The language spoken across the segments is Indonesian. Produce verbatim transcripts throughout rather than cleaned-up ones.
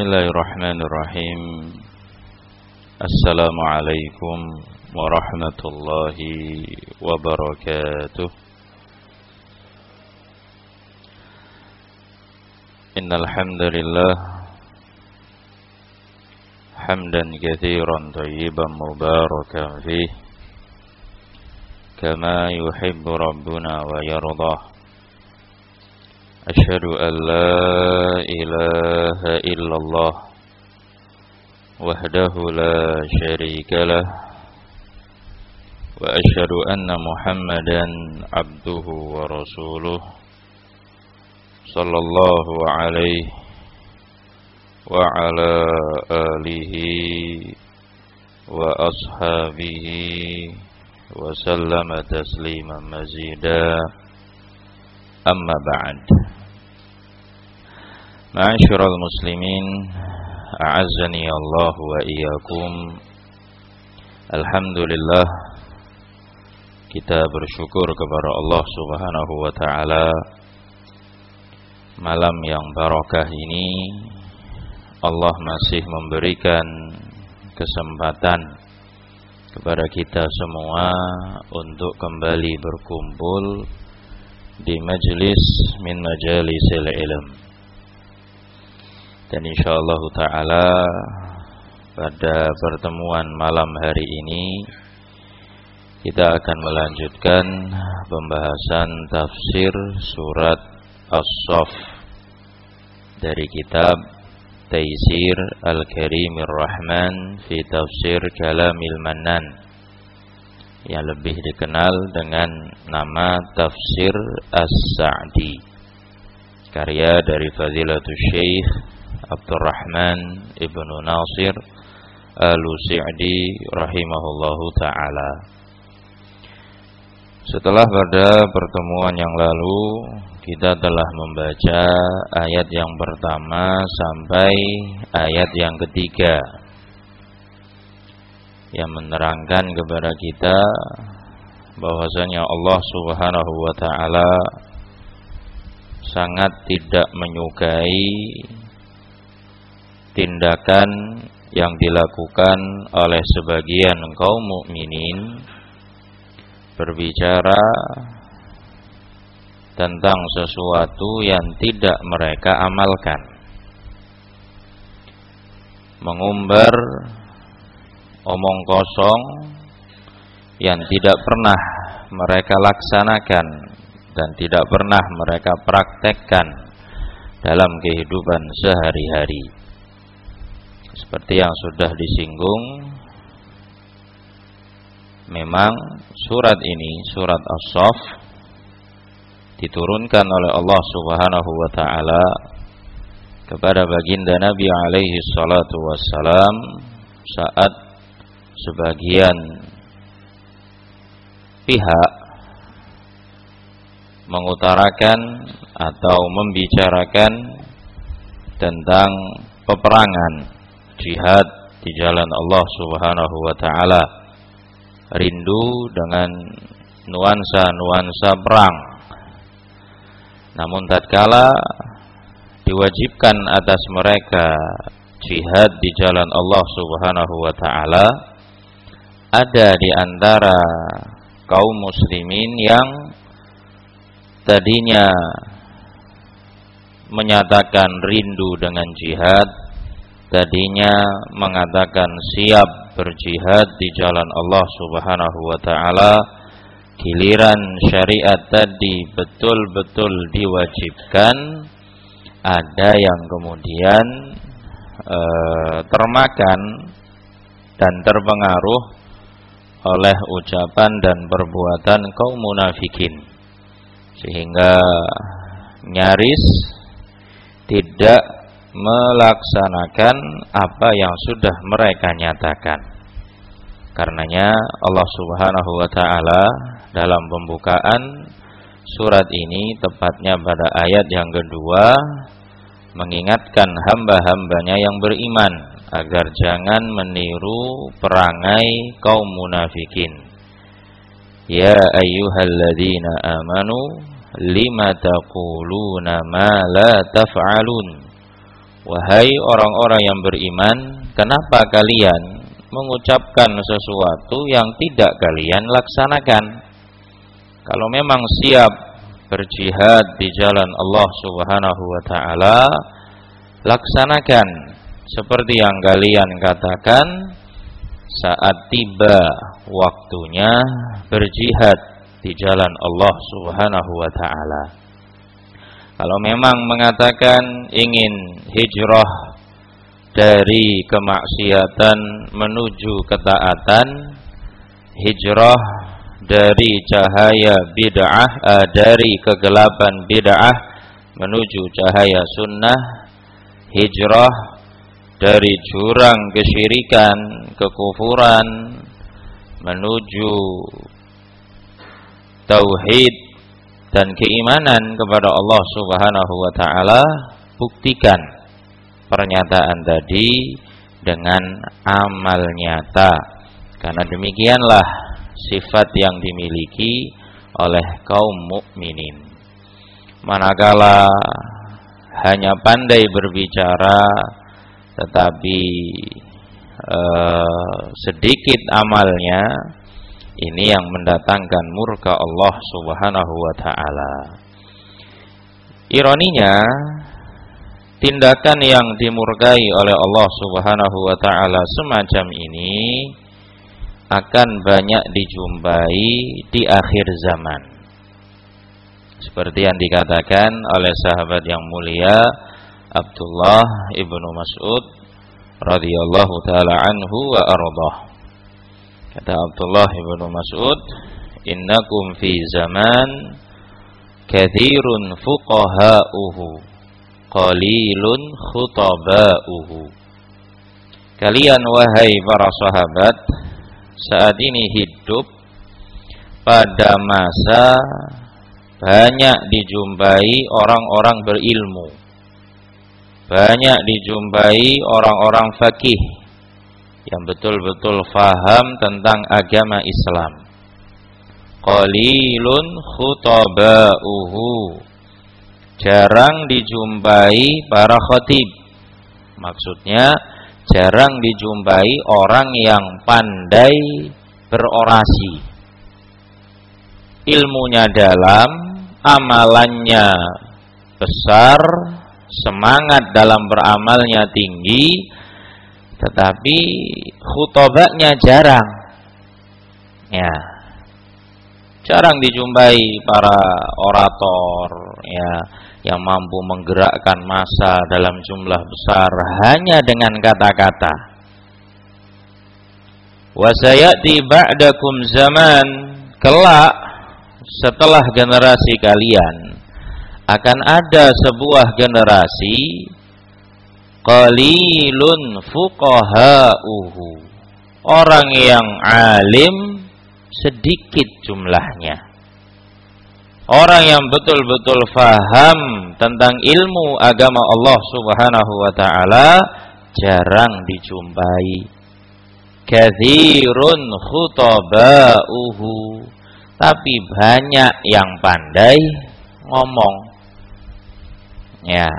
Bismillahirrahmanirrahim. Assalamualaikum warahmatullahi wabarakatuh. Innal hamdalillah hamdan katsiran thayyiban mubarakan fihi kama yuhibbu rabbuna wa yardah. Asyhadu an la ilaha illallah wahdahu la syarika lah wa asyhadu anna Muhammadan abduhu wa rasuluh sallallahu alaihi wa ala alihi wa ashabihi wa sallama tasliman mazida. Amma ba'd. Ma'asyiral muslimin, a'azzani Allah wa iyyakum. Alhamdulillah, kita bersyukur kepada Allah Subhanahu wa taala. Malam yang barakah ini Allah masih memberikan kesempatan kepada kita semua untuk kembali berkumpul di majlis min majalisil ilm. Dan insyaallah ta'ala pada pertemuan malam hari ini kita akan melanjutkan pembahasan tafsir surat As-Saff dari kitab Taisir Al-Karimir Rahman fi Tafsir Kalamil Mannan, yang lebih dikenal dengan nama Tafsir As-Sa'di, karya dari Fadilatul Syekh Abdurrahman Ibnu Nasir Al-Sa'di rahimahullahu ta'ala. Setelah pada pertemuan yang lalu kita telah membaca ayat yang pertama sampai ayat yang ketiga, yang menerangkan kepada kita bahwasanya Allah Subhanahu wa taala sangat tidak menyukai tindakan yang dilakukan oleh sebagian kaum mukminin berbicara tentang sesuatu yang tidak mereka amalkan, mengumbar omong kosong yang tidak pernah mereka laksanakan dan tidak pernah mereka praktekkan dalam kehidupan sehari-hari. Seperti yang sudah disinggung, memang surat ini, surat As-Saff, diturunkan oleh Allah Subhanahu wa taala kepada baginda Nabi alaihi salatu wassalam saat sebagian pihak mengutarakan atau membicarakan tentang peperangan jihad di jalan Allah Subhanahu wa taala, rindu dengan nuansa-nuansa perang. Namun tatkala diwajibkan atas mereka jihad di jalan Allah Subhanahu wa taala, ada di antara kaum muslimin yang tadinya menyatakan rindu dengan jihad, tadinya mengatakan siap berjihad di jalan Allah Subhanahu wa taala, giliran syariat tadi betul-betul diwajibkan, ada yang kemudian e, termakan dan terpengaruh oleh ucapan dan perbuatan kaum munafikin, sehingga nyaris tidak melaksanakan apa yang sudah mereka nyatakan. Karenanya Allah Subhanahu wa taala dalam pembukaan surat ini, tepatnya pada ayat yang kedua, mengingatkan hamba-hambanya yang beriman agar jangan meniru perangai kaum munafikin. Ya ayyuhalladzina amanu lima taquluna ma la taf'alun wahai orang-orang yang beriman, kenapa kalian mengucapkan sesuatu yang tidak kalian laksanakan? Kalau memang siap berjihad di jalan Allah Subhanahu wa taala, laksanakan seperti yang kalian katakan saat tiba waktunya berjihad di jalan Allah Subhanahu wa taala. Kalau memang mengatakan ingin hijrah dari kemaksiatan menuju ketaatan, hijrah dari cahaya bid'ah, eh, dari kegelapan bid'ah menuju cahaya sunnah, hijrah dari jurang kesyirikan, kekufuran menuju tauhid dan keimanan kepada Allah Subhanahu wa taala. Buktikan pernyataan tadi dengan amal nyata, karena demikianlah sifat yang dimiliki oleh kaum mukminin. Manakala hanya pandai berbicara tetapi eh, sedikit amalnya, ini yang mendatangkan murka Allah Subhanahu wa taala. Ironinya, tindakan yang dimurkai oleh Allah Subhanahu wa taala semacam ini akan banyak dijumpai di akhir zaman. Seperti yang dikatakan oleh sahabat yang mulia Abdullah ibnu Mas'ud radhiyallahu taala anhu wa ardhah. Kata Abdullah ibnu Mas'ud, innakum fi zaman kathirun fuqaha'uhu qalilun khutaba'uhu. Kalian wahai para sahabat saat ini hidup pada masa banyak dijumpai orang-orang berilmu, banyak dijumpai orang-orang fakih yang betul-betul faham tentang agama Islam. Qalilun khutaba'uhu, jarang dijumpai para khatib. Maksudnya jarang dijumpai orang yang pandai berorasi, ilmunya dalam, amalannya besar, semangat dalam beramalnya tinggi, tetapi khutobanya jarang. Ya, jarang dijumpai para orator ya yang mampu menggerakkan massa dalam jumlah besar hanya dengan kata-kata. Wa sayati ba'dakum zaman, kelak setelah generasi kalian akan ada sebuah generasi qalilun fuqaha'uhu, orang yang alim sedikit jumlahnya. Orang yang betul-betul faham tentang ilmu agama Allah Subhanahu wa taala jarang dijumpai. Katsirun khutaba'uhu, tapi banyak yang pandai ngomong. Ya.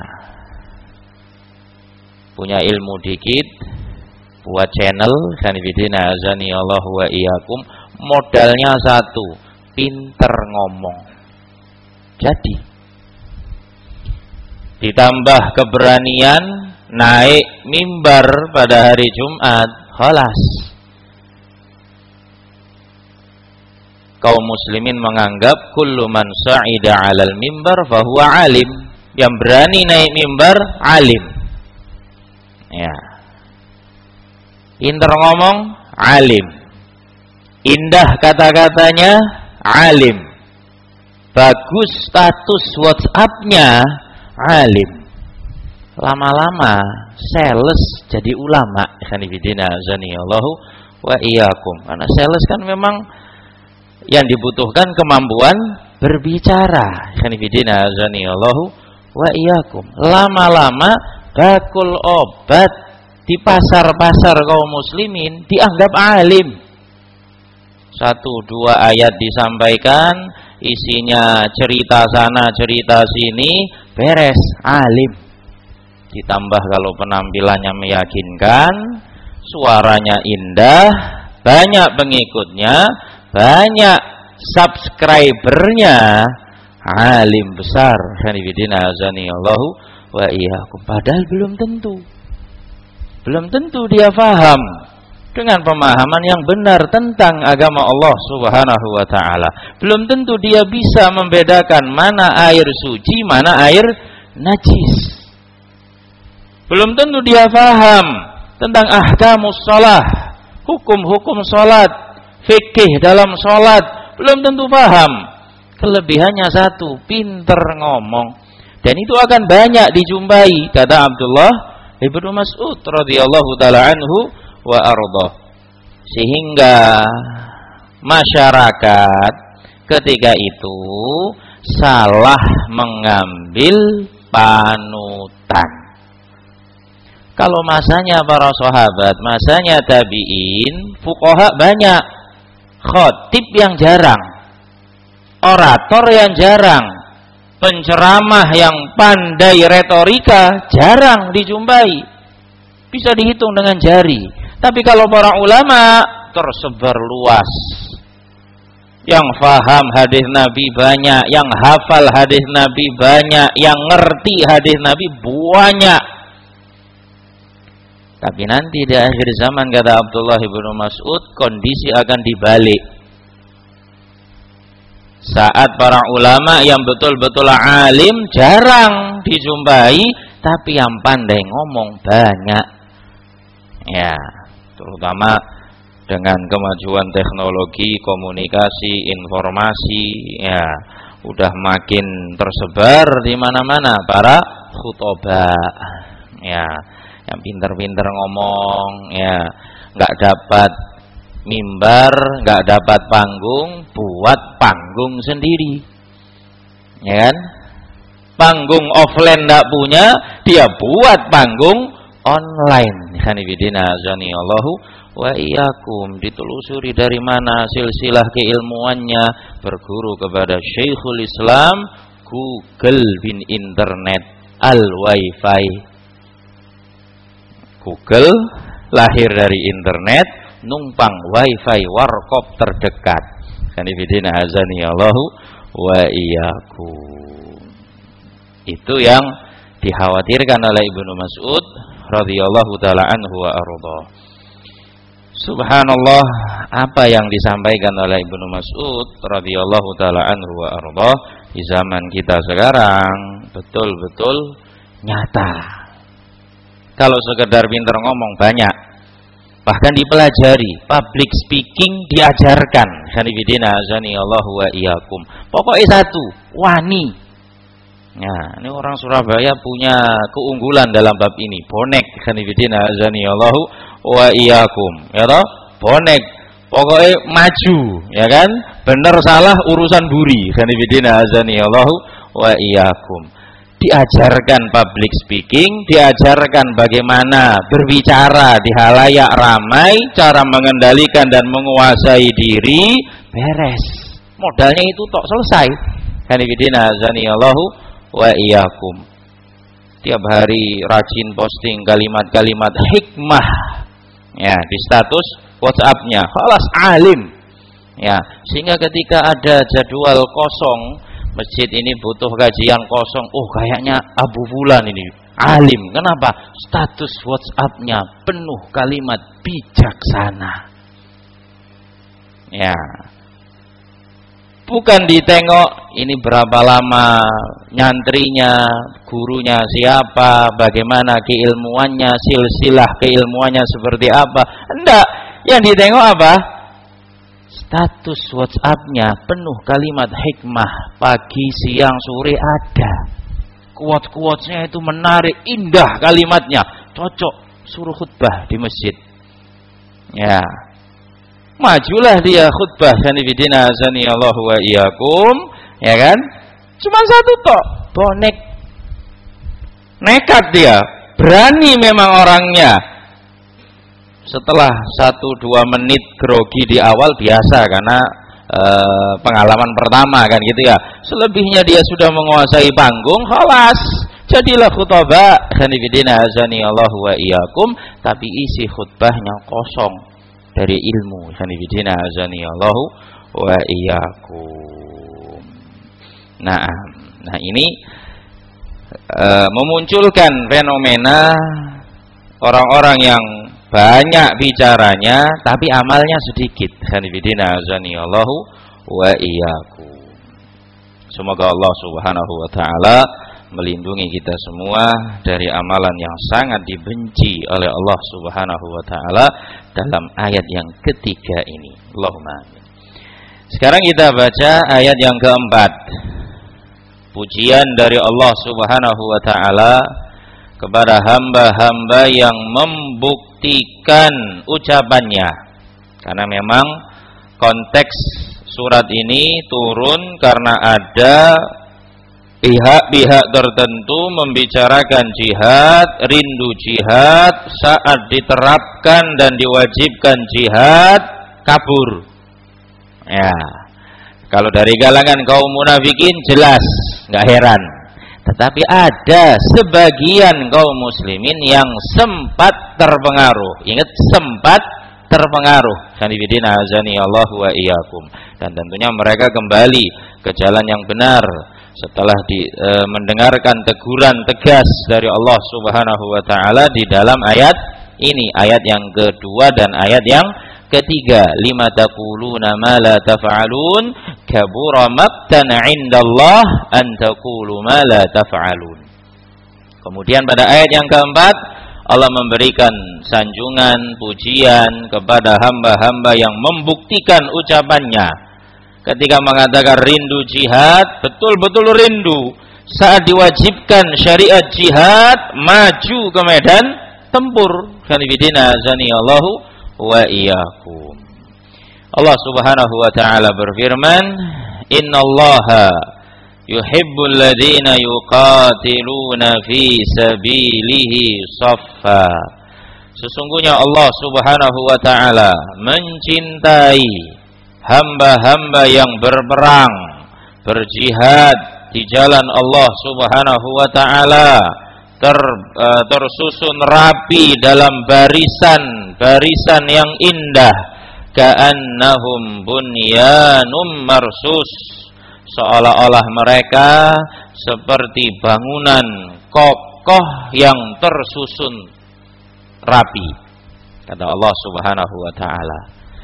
Punya ilmu dikit, buat channel Sanifidina azani Allah wa iyyakum, modalnya satu, pinter ngomong. Jadi ditambah keberanian naik mimbar pada hari Jumat, khalas. Kaum muslimin menganggap kullu man sa'ida 'alal mimbar fahuwa alim. Yang berani naik mimbar alim. Ya. Pinter ngomong, alim. Indah kata-katanya, alim. Bagus status WhatsApp-nya, alim. Lama-lama sales jadi ulama. Sanifidina azanillahu wa iyyakum. Karena sales kan memang yang dibutuhkan kemampuan berbicara. Sanifidina azanillahu wa iyyakum. Lama-lama bakul obat di pasar-pasar kaum muslimin dianggap alim. Satu dua ayat disampaikan, isinya cerita sana cerita sini, beres, alim. ditambah kalau penampilannya meyakinkan, suaranya indah, banyak pengikutnya, banyak subscribernya, alim besar. Hanifidina azanillahu wa iyyakum. Padahal belum tentu. Belum tentu dia faham dengan pemahaman yang benar tentang agama Allah Subhanahu wa taala. Belum tentu dia bisa membedakan mana air suci, mana air najis. Belum tentu dia faham tentang ahkamus shalah, hukum-hukum salat, fikih dalam salat, belum tentu paham. Kelebihannya satu, pinter ngomong. Dan itu akan banyak dijumpai, kata Abdullah Ibnu Mas'ud radhiyallahu taala anhu wa arda. Sehingga masyarakat ketika itu salah mengambil panutan. Kalau masanya para sahabat, masanya tabi'in, fuqaha banyak, khatib yang jarang, orator yang jarang, penceramah yang pandai retorika jarang dijumpai, bisa dihitung dengan jari. Tapi kalau para ulama tersebar luas, yang faham hadis Nabi banyak, yang hafal hadis Nabi banyak, yang ngerti hadis Nabi banyak. Tapi nanti di akhir zaman, kata Abdullah ibnu Mas'ud, kondisi akan dibalik. Saat para ulama yang betul-betul alim jarang dijumpai, tapi yang pandai ngomong banyak. Ya, terutama dengan kemajuan teknologi, komunikasi, informasi, ya, udah makin tersebar di mana-mana para khutbah. Ya, yang pinter-pinter ngomong, ya, nggak dapat mimbar, nggak dapat panggung, buat panggung sendiri, ya kan? Panggung offline nggak punya, dia buat panggung online. Hanifidina azanillahu wa iyyakum. Ditelusuri dari mana silsilah keilmuannya, berguru kepada Syekhul Islam, Google bin internet, al wifi. Google lahir dari internet, numpang wifi warkop terdekat. Hanifidina azanillahu wa iyyakum. Itu yang dikhawatirkan oleh Ibnu Mas'ud radhiyallahu taala anhu wa arda. Subhanallah, apa yang disampaikan oleh Ibnu Mas'ud radhiyallahu taala anhu wa arda di zaman kita sekarang betul-betul nyata. Kalau sekedar pintar ngomong banyak, bahkan dipelajari, public speaking diajarkan. Hanifidina azanillahu wa iyyakum. Pokoknya satu, wani. Nah, ini orang Surabaya punya keunggulan dalam bab ini. Bonek, hanifidina azanillahu wa iyyakum. Ya toh? Bonek. Pokoknya maju, ya kan? Benar salah urusan buri. Hanifidina azanillahu wa iyyakum. Diajarkan public speaking, diajarkan bagaimana berbicara di halayak ramai, cara mengendalikan dan menguasai diri, beres. Modalnya itu tok, selesai. Hanifidina azanillahu wa iyyakum. Tiap hari rajin posting kalimat-kalimat hikmah, ya, di status WhatsApp-nya. Khalas alim. Ya, sehingga ketika ada jadwal kosong, masjid ini butuh kajian kosong, oh kayaknya Abu Fulan ini alim. Kenapa? Status WhatsApp-nya penuh kalimat bijaksana. Ya, bukan ditengok ini berapa lama nyantrinya, gurunya siapa, bagaimana keilmuannya, silsilah keilmuannya seperti apa. Enggak, yang ditengok apa? Status WhatsApp-nya penuh kalimat hikmah, pagi, siang, sore ada. Quote-quotes-nya itu menarik, indah kalimatnya, cocok suruh khutbah di masjid. Ya, majulah dia khutbah. Hanifidina azanillahu wa iyyakum, ya kan? Cuma satu tok, bonek. Nekat dia, berani memang orangnya. Setelah satu dua menit grogi di awal biasa karena e, pengalaman pertama kan gitu ya. Selebihnya dia sudah menguasai panggung, khalas. Jadilah khutbah khanifidina azani Allah wa iyyakum, tapi isi khutbahnya kosong dari ilmu khanifidina azani Allah wa iyyakum. Nah, nah ini e, memunculkan fenomena orang-orang yang banyak bicaranya tapi amalnya sedikit. Khanifidina azani Allah wa iyyakum. Semoga Allah Subhanahu wa taala melindungi kita semua dari amalan yang sangat dibenci oleh Allah Subhanahu wa taala dalam ayat yang ketiga ini. Allahumma amin. Sekarang kita baca ayat yang keempat. Pujian dari Allah Subhanahu wa taala kepada hamba-hamba yang membuktikan ucapannya. Karena memang konteks surat ini turun karena ada pihak-pihak tertentu membicarakan jihad, rindu jihad, saat diterapkan dan diwajibkan jihad, kabur. Ya, kalau dari kalangan kaum munafikin jelas, nggak heran. Tetapi ada sebagian kaum muslimin yang sempat terpengaruh. Ingat, sempat terpengaruh. Khanifidina azani Allah wa iyyakum. Dan tentunya mereka kembali ke jalan yang benar setelah di, e, mendengarkan teguran tegas dari Allah Subhanahu wa taala di dalam ayat ini, ayat yang kedua dan ayat yang ketiga. Lima taquluna ma la taf'alun kabura maqtan 'indallah an taqulu ma la taf'alun. Kemudian pada ayat yang keempat Allah memberikan sanjungan pujian kepada hamba-hamba yang membuktikan ucapannya. Ketika mengatakan rindu jihad, betul-betul rindu. Saat diwajibkan syariat jihad, maju ke medan tempur. Khanifidina azani Allahu wa iyyakum. Allah Subhanahu wa taala berfirman, "Innallaha yuhibbul ladzina yuqatiluna fi sabilihi shaffa." Sesungguhnya Allah Subhanahu wa taala mencintai hamba-hamba yang berperang, berjihad di jalan Allah Subhanahu wa taala, ter, uh, tersusun rapi dalam barisan-barisan yang indah, ka'annahum bunyanum marsus, seolah-olah mereka seperti bangunan kokoh yang tersusun rapi, kata Allah Subhanahu wa taala.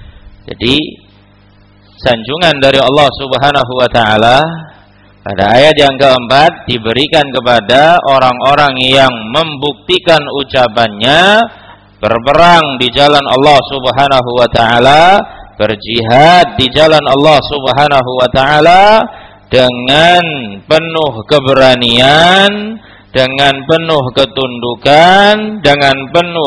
Jadi sanjungan dari Allah Subhanahu wa taala pada ayat yang keempat diberikan kepada orang-orang yang membuktikan ucapannya, berperang di jalan Allah Subhanahu wa taala, berjihad di jalan Allah Subhanahu wa taala dengan penuh keberanian, dengan penuh ketundukan, dengan penuh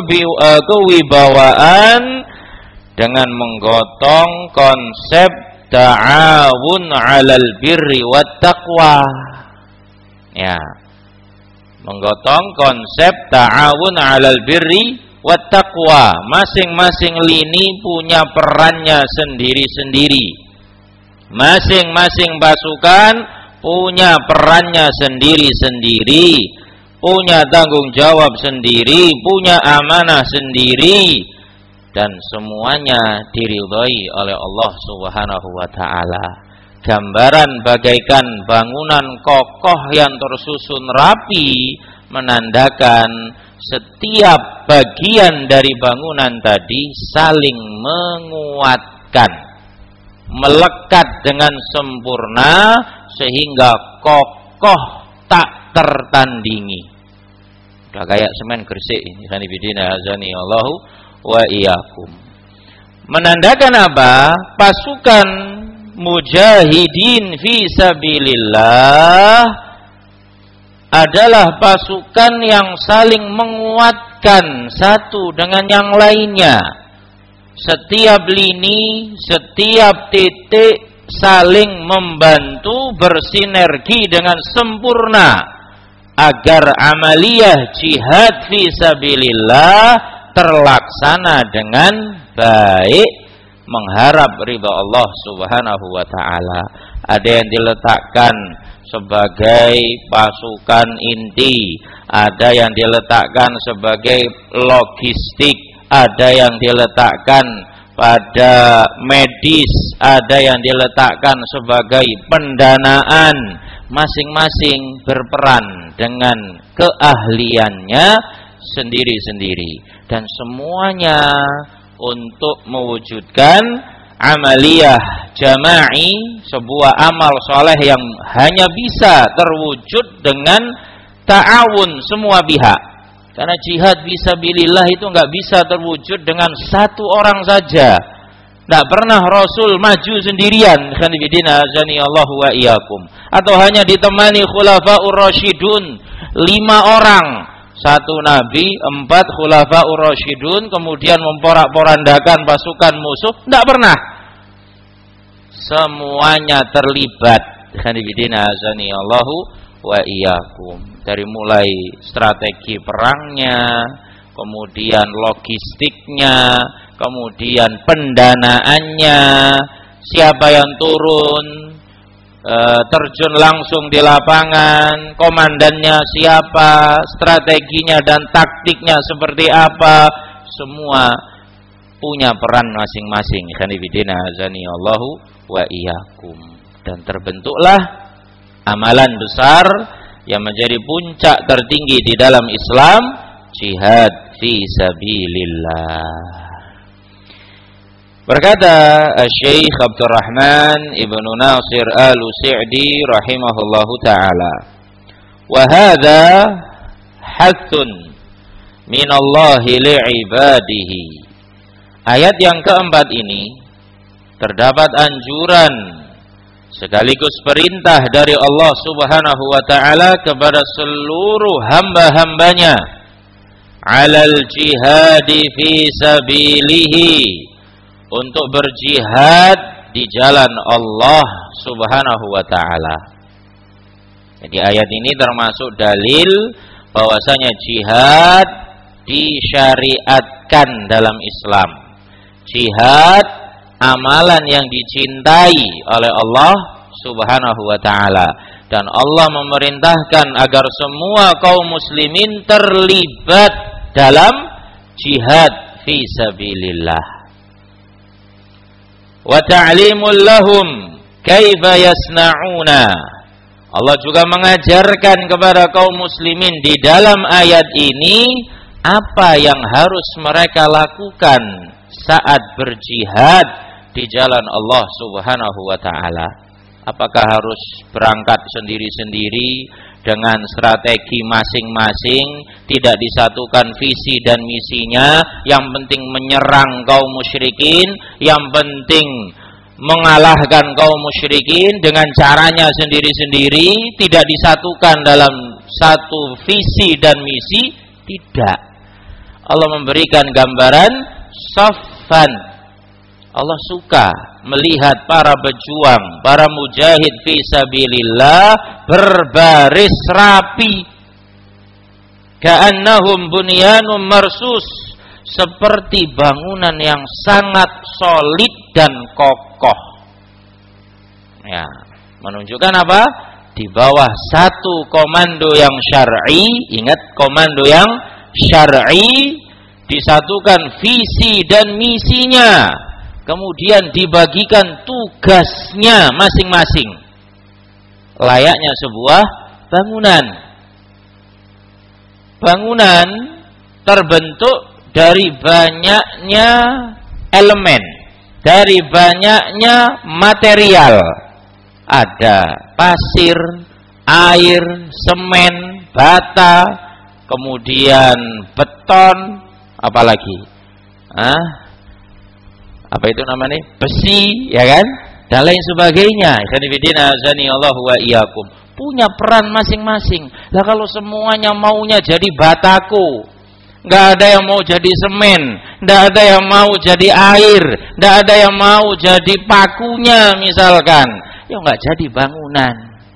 kewibawaan, dengan menggotong konsep ta'awun 'alal birri wat taqwa. Ya. Menggotong konsep ta'awun 'alal birri wat taqwa. Masing-masing lini punya perannya sendiri-sendiri. Masing-masing pasukan punya perannya sendiri-sendiri, punya tanggung jawab sendiri, punya amanah sendiri, dan semuanya diridhai oleh Allah Subhanahu wa taala. Gambaran bagaikan bangunan kokoh yang tersusun rapi menandakan setiap bagian dari bangunan tadi saling menguatkan, melekat dengan sempurna sehingga kokoh tak tertandingi. Udah kayak semen Gresik ini. Khanifidina azani Allahu wa iyyakum. Menandakan apa? Pasukan mujahidin fi sabilillah adalah pasukan yang saling menguatkan satu dengan yang lainnya. Setiap lini, setiap titik saling membantu, bersinergi dengan sempurna agar amaliyah jihad fi sabilillah terlaksana dengan baik, mengharap ridha Allah Subhanahu wa taala. Ada yang diletakkan sebagai pasukan inti, ada yang diletakkan sebagai logistik, ada yang diletakkan pada medis, ada yang diletakkan sebagai pendanaan. Masing-masing berperan dengan keahliannya sendiri-sendiri, dan semuanya untuk mewujudkan amaliyah jama'i, sebuah amal soleh yang hanya bisa terwujud dengan ta'awun semua pihak. Karena jihad fisabilillah itu nggak bisa terwujud dengan satu orang saja. Tidak pernah Rasul maju sendirian, khanifidina azani Allah wa iyyakum, atau hanya ditemani khulafaur rasyidun, lima orang, satu nabi, empat khulafaur rasyidun, kemudian memporak-porandakan pasukan musuh. Tidak pernah. Semuanya terlibat, khanifidina azani Allah wa iyyakum, dari mulai strategi perangnya, kemudian logistiknya, kemudian pendanaannya, siapa yang turun e, terjun langsung di lapangan, komandannya siapa, strateginya dan taktiknya seperti apa, semua punya peran masing-masing. Khanifidina azani Allahu wa iyyakum. Dan terbentuklah amalan besar yang menjadi puncak tertinggi di dalam Islam, jihad fi sabilillah. Berkata Syekh Abdurrahman Ibnu Nasir Al-Sa'di rahimahullahu taala, wa hadza hathun minallahi li'ibadihi. Ayat yang keempat ini terdapat anjuran sekaligus perintah dari Allah Subhanahu wa taala kepada seluruh hamba-hambanya, alal jihadi fi sabilihi, untuk berjihad di jalan Allah Subhanahu wa taala. Jadi ayat ini termasuk dalil bahwasanya jihad disyariatkan dalam Islam. Jihad amalan yang dicintai oleh Allah Subhanahu wa taala, dan Allah memerintahkan agar semua kaum muslimin terlibat dalam jihad fi sabilillah. Wa ta'limul lahum kaifa yasna'una. Allah juga mengajarkan kepada kaum muslimin di dalam ayat ini apa yang harus mereka lakukan saat berjihad di jalan Allah Subhanahu wa taala. Apakah harus berangkat sendiri-sendiri dengan strategi masing-masing, tidak disatukan visi dan misinya, yang penting menyerang kaum musyrikin, yang penting mengalahkan kaum musyrikin dengan caranya sendiri-sendiri, tidak disatukan dalam satu visi dan misi? Tidak. Allah memberikan gambaran saffan. Allah suka melihat para pejuang, para mujahid fi sabilillah berbaris rapi, ka'annahum bunyanun marsus, seperti bangunan yang sangat solid dan kokoh. Ya, menunjukkan apa? Di bawah satu komando yang syar'i. Ingat, komando yang syar'i, disatukan visi dan misinya, kemudian dibagikan tugasnya masing-masing, layaknya sebuah bangunan. Bangunan terbentuk dari banyaknya elemen, dari banyaknya material. Ada pasir, air, semen, bata, kemudian beton, apalagi ah apa itu namanya, besi, ya kan, dan lain sebagainya. Khanifidina azani Allah wa iyyakum, punya peran masing-masing. Lah kalau semuanya maunya jadi batako, nggak ada yang mau jadi semen, nggak ada yang mau jadi air, nggak ada yang mau jadi pakunya misalkan, ya nggak jadi bangunan.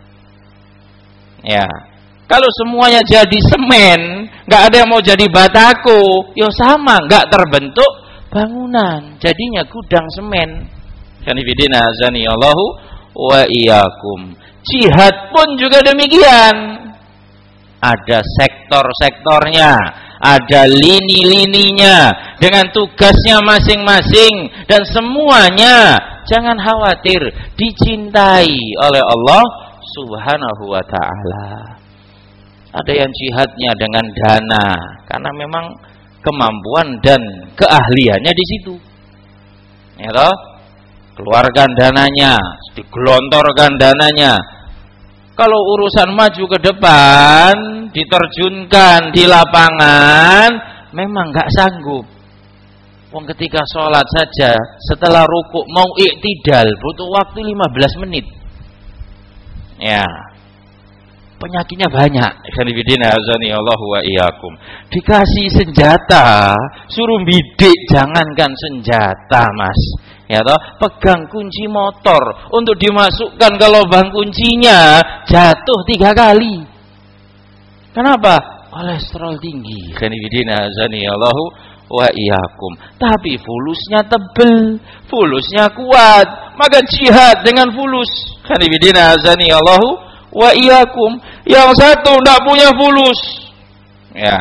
Ya, kalau semuanya jadi semen, nggak ada yang mau jadi batako, ya sama, nggak terbentuk bangunan, jadinya gudang semen. Kanifidina azani Allahu wa iyyakum. Jihad pun juga demikian. Ada sektor-sektornya, ada lini-lininya dengan tugasnya masing-masing, dan semuanya jangan khawatir dicintai oleh Allah Subhanahu wa ta'ala. Ada yang jihadnya dengan dana karena memang kemampuan dan keahliannya di situ. Ya toh? Keluarkan dananya, digelontorkan dananya. Kalau urusan maju ke depan, diterjunkan di lapangan, memang nggak sanggup. Wong ketika sholat saja, setelah rukuk mau iktidal, butuh waktu lima belas menit. Ya, penyakitnya banyak. Allahu wa iyyakum. Dikasih senjata, suruh bidik, jangankan senjata, Mas. Ya toh, pegang kunci motor untuk dimasukkan ke lubang kuncinya, jatuh tiga kali. Kenapa? Kolesterol tinggi. Allahu wa iyyakum. Tapi fulusnya tebel, fulusnya kuat, maka jihad dengan fulus. Allahu wa iyyakum. Yang satu tidak punya fulus, ya,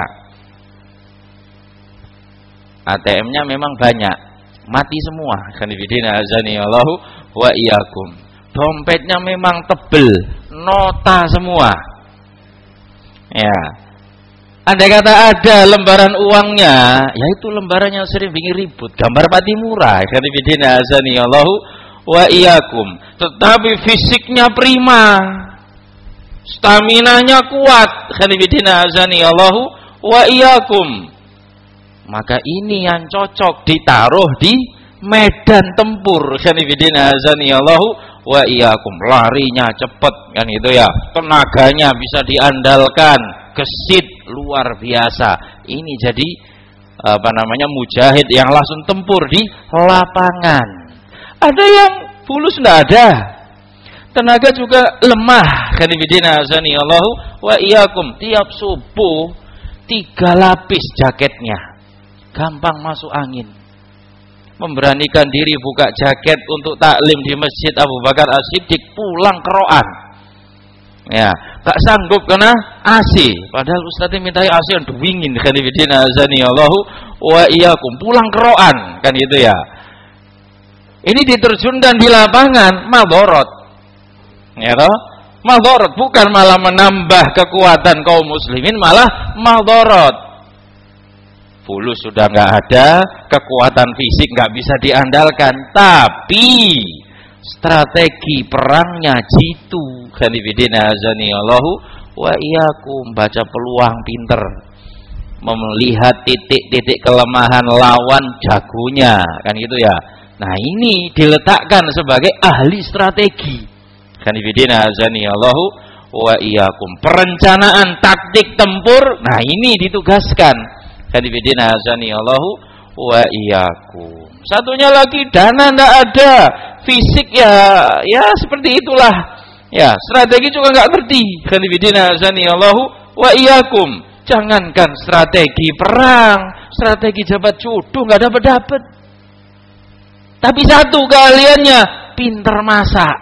A T M-nya memang banyak, mati semua. Allahu wa iyyakum. Dompetnya memang tebel, nota semua. Ya. Andai kata ada lembaran uangnya, ya itu lembarannya sering bikin ribut, gambar pati murah. Allahu wa iyyakum. Tetapi fisiknya prima, staminanya kuat. Allahu wa iyyakum. Maka ini yang cocok ditaruh di medan tempur. Allahu wa iyyakum. Larinya cepat, kan itu ya. Tenaganya bisa diandalkan, gesit luar biasa. Ini jadi apa namanya, mujahid yang langsung tempur di lapangan. Ada yang fulus tidak ada, tenaga juga lemah. Allahu wa iyyakum. Tiap subuh tiga lapis jaketnya, gampang masuk angin. Memberanikan diri buka jaket untuk taklim di Masjid Abu Bakar As-Siddiq, pulang keroan. Ya, tak sanggup karena A C. Padahal Ustaz minta A C yang dingin. Allahu wa iyyakum. Pulang keroan, kan itu ya. Ini diterjunkan di lapangan, madorot. Ya toh? Madorot, bukan malah menambah kekuatan kaum muslimin, malah madorot. Fulus sudah nggak ada, kekuatan fisik nggak bisa diandalkan, tapi strategi perangnya jitu. Allahu wa iyyakum. Baca peluang pinter, melihat titik-titik kelemahan lawan, jagonya, kan gitu ya. Nah, ini diletakkan sebagai ahli strategi. Allahu wa iyyakum. Perencanaan taktik tempur, nah ini ditugaskan. Allahu wa iyyakum. Satunya lagi, dana tidak ada, fisik ya ya seperti itulah. Ya, strategi juga nggak ngerti. Allahu wa iyyakum. Jangankan strategi perang, strategi jabat jodoh nggak dapat dapat. Tapi satu keahliannya, pinter masak.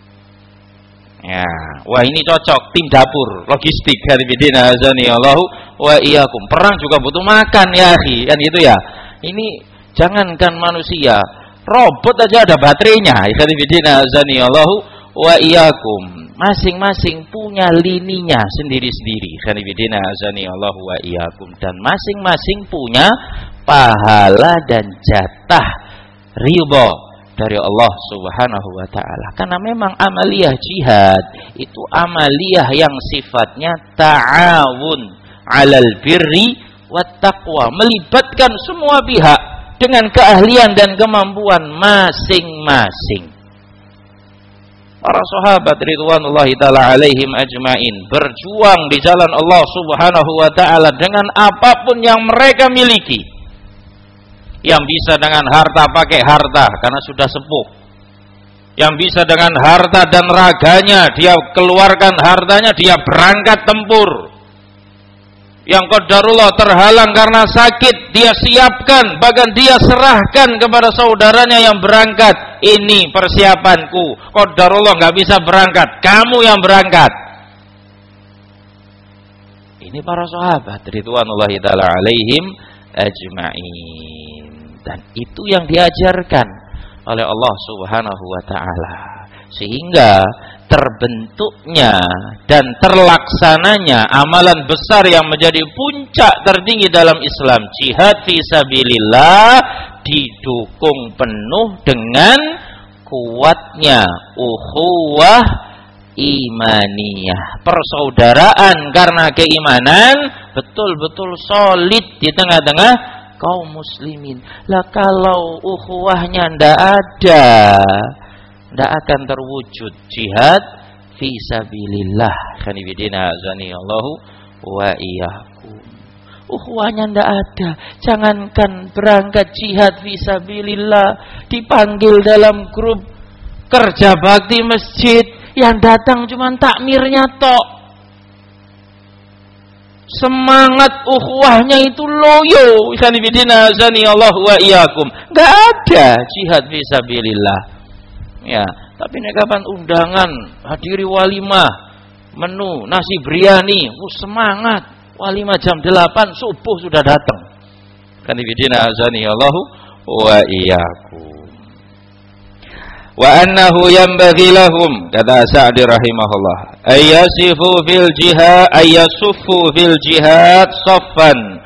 Ya, wah ini cocok, tim dapur, logistik. Allahu wa iyyakum. Perang juga butuh makan ya, akhi, kan itu ya. Ini jangankan manusia, robot aja ada baterainya. Allahu wa iyyakum. Masing-masing punya lininya sendiri-sendiri. Allahu wa iyyakum. Dan masing-masing punya pahala dan jatah ridha dari Allah Subhanahu wa ta'ala. Karena memang amaliyah jihad itu amaliyah yang sifatnya ta'awun 'alal birri wat taqwa, melibatkan semua pihak dengan keahlian dan kemampuan masing-masing. Para sahabat ridwanullahi ta'ala alaihim ajmain berjuang di jalan Allah Subhanahu wa ta'ala dengan apapun yang mereka miliki. Yang bisa dengan harta pakai harta karena sudah sepuh. Yang bisa dengan harta dan raganya, dia keluarkan hartanya, dia berangkat tempur. yang qadarullah terhalang karena sakit, dia siapkan, bahkan dia serahkan kepada saudaranya yang berangkat. Ini persiapanku, qadarullah nggak bisa berangkat, kamu yang berangkat. Ini para sahabat ridwanullahi ta'ala alaihim ajma'in. Dan itu yang diajarkan oleh Allah subhanahu wa ta'ala, sehingga terbentuknya dan terlaksananya amalan besar yang menjadi puncak tertinggi dalam Islam, jihad fi sabilillah, didukung penuh dengan kuatnya ukhuwah imaniyah, persaudaraan karena keimanan betul-betul solid di tengah-tengah kaum muslimin. Lah kalau ukhuwahnya ndak ada, tidak akan terwujud jihad fi sabilillah. Khanifidina azani Allahu wa iyyakum. Ukhuwahnya tidak ada. Jangankan berangkat jihad fi sabilillah, dipanggil dalam grup kerja bakti masjid, yang datang cuma takmirnya tok. Semangat ukhuwahnya itu loyo. Khanifidina azani Allahu wa iyyakum. Enggak ada jihad fi sabilillah. Ya, tapi nek kapan undangan hadiri walimah, menu nasi biryani, uh, semangat. Walimah jam delapan subuh sudah datang. Kan ibidina azani Allahu wa iyyakum. Wa annahu yanbaghi lahum, kata Sa'di rahimahullah, ayyasifu fil jihad ayyasuffu fil jihad saffan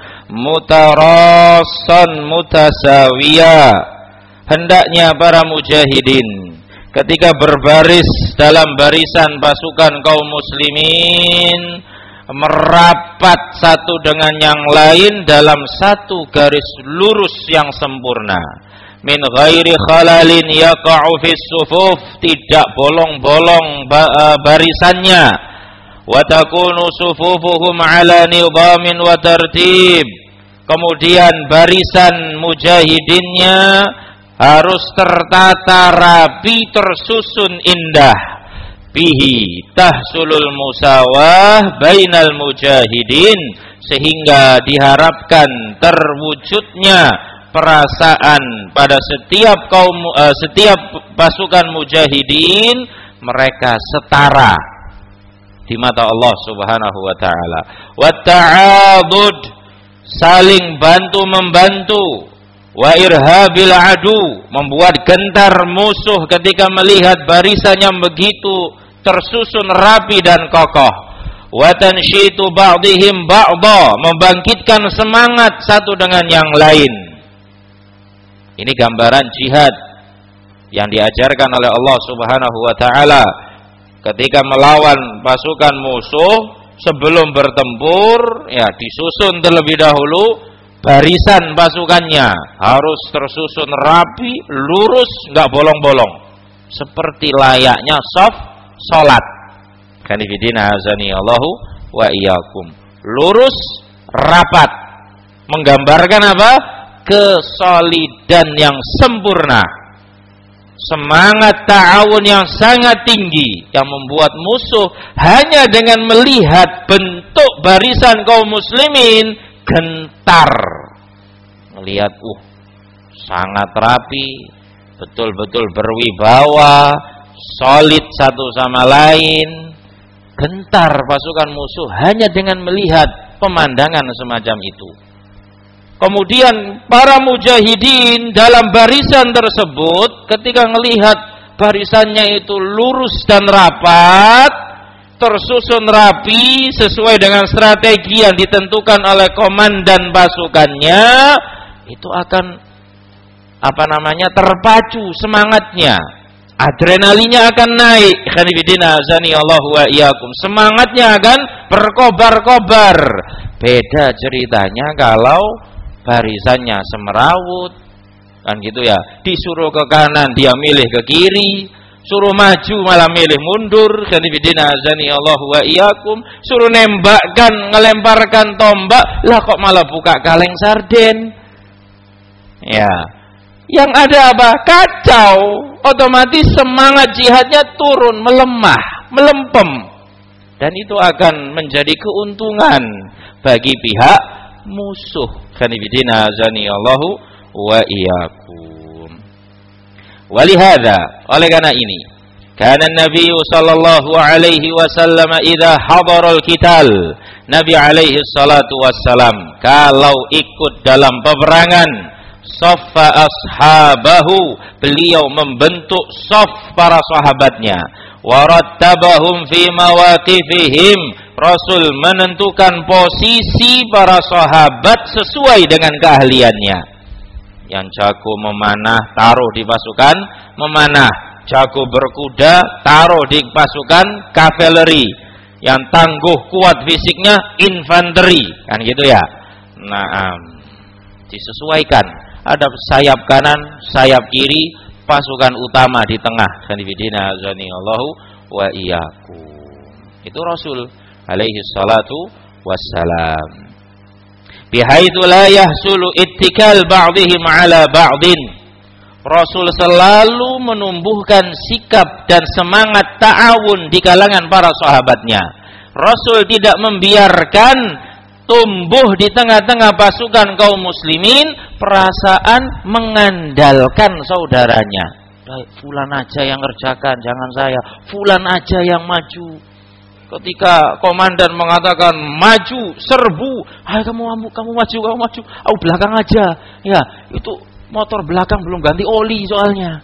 mutarassan mutasawiya. Hendaknya para mujahidin ketika berbaris dalam barisan pasukan kaum muslimin, merapat satu dengan yang lain dalam satu garis lurus yang sempurna. Min ghairi khalalin yaqa'u fis sufuf, tidak bolong-bolong barisannya. Wa takunu sufufuhum ala nidhamin wa tartib. Kemudian barisan mujahidinnya harus tertata rapi, tersusun indah. Bihi tahsulul musawah bainal mujahidin, sehingga diharapkan terwujudnya perasaan pada setiap kaum uh, setiap pasukan mujahidin, mereka setara di mata Allah Subhanahu wa taala. Wa ta'adud, saling bantu membantu. Wa irhabil adu, membuat gentar musuh ketika melihat barisan yang begitu tersusun rapi dan kokoh. Wa tansyitu ba'dihim ba'dha, membangkitkan semangat satu dengan yang lain. Ini gambaran jihad yang diajarkan oleh Allah Subhanahu wa taala ketika melawan pasukan musuh. Sebelum bertempur, ya disusun terlebih dahulu barisan pasukannya, harus tersusun rapi, lurus, nggak bolong-bolong, seperti layaknya shaf salat. Kanifidina azani Allahu wa iyyakum. Lurus, rapat, menggambarkan apa? Kesolidan yang sempurna, semangat ta'awun yang sangat tinggi, yang membuat musuh hanya dengan melihat bentuk barisan kaum muslimin gentar, melihat uh sangat rapi, betul-betul berwibawa, solid satu sama lain. Gentar pasukan musuh hanya dengan melihat pemandangan semacam itu. Kemudian para mujahidin dalam barisan tersebut, ketika melihat barisannya itu lurus dan rapat, tersusun rapi sesuai dengan strategi yang ditentukan oleh komandan pasukannya, itu akan apa namanya terpacu semangatnya, adrenalinnya akan naik. Khanifidina azani Allahu wa iyyakum, semangatnya akan berkobar-kobar. Beda ceritanya kalau barisannya semerawut, kan gitu ya, disuruh ke kanan dia milih ke kiri, suruh maju malah milih mundur. Khanifidina azani Allahu wa iyyakum, suruh nembakkan, ngelemparkan tombak, lah kok malah buka kaleng sarden. Ya, yang ada apa? Kacau. Otomatis semangat jihadnya turun, melemah, melempem. Dan itu akan menjadi keuntungan bagi pihak musuh. Kanibidina azani Allahu wa iyyakum. Walihada, oleh karena ini, kana Nabi sallallahu alaihi wasallam idza hadarul qital, Nabi alaihi salatu wassalam kalau ikut dalam peperangan, saffa ashabahu, beliau membentuk saf para sahabatnya, warattabahum fi mawaqifihim, Rasul menentukan posisi para sahabat sesuai dengan keahliannya. Yang jago memanah taruh di pasukan memanah, jago berkuda taruh di pasukan kavaleri, yang tangguh kuat fisiknya infanteri, kan gitu ya. Nah, disesuaikan. Ada sayap kanan, sayap kiri, pasukan utama di tengah. Sanibidina azani Allahu wa iyyakum. Itu Rasul alaihi salatu wassalam. Bihaitsu la yahsulu ittikal ba'dihim ala ba'din. Rasul selalu menumbuhkan sikap dan semangat ta'awun di kalangan para sahabatnya. Rasul tidak membiarkan tumbuh di tengah-tengah pasukan kaum muslimin perasaan mengandalkan saudaranya. Fulan aja yang ngerjakan, jangan saya. Fulan aja yang maju. Ketika komandan mengatakan maju, serbu, hai kamu kamu kamu maju, kamu maju, aku belakang aja. Ya, itu motor belakang belum ganti oli soalnya.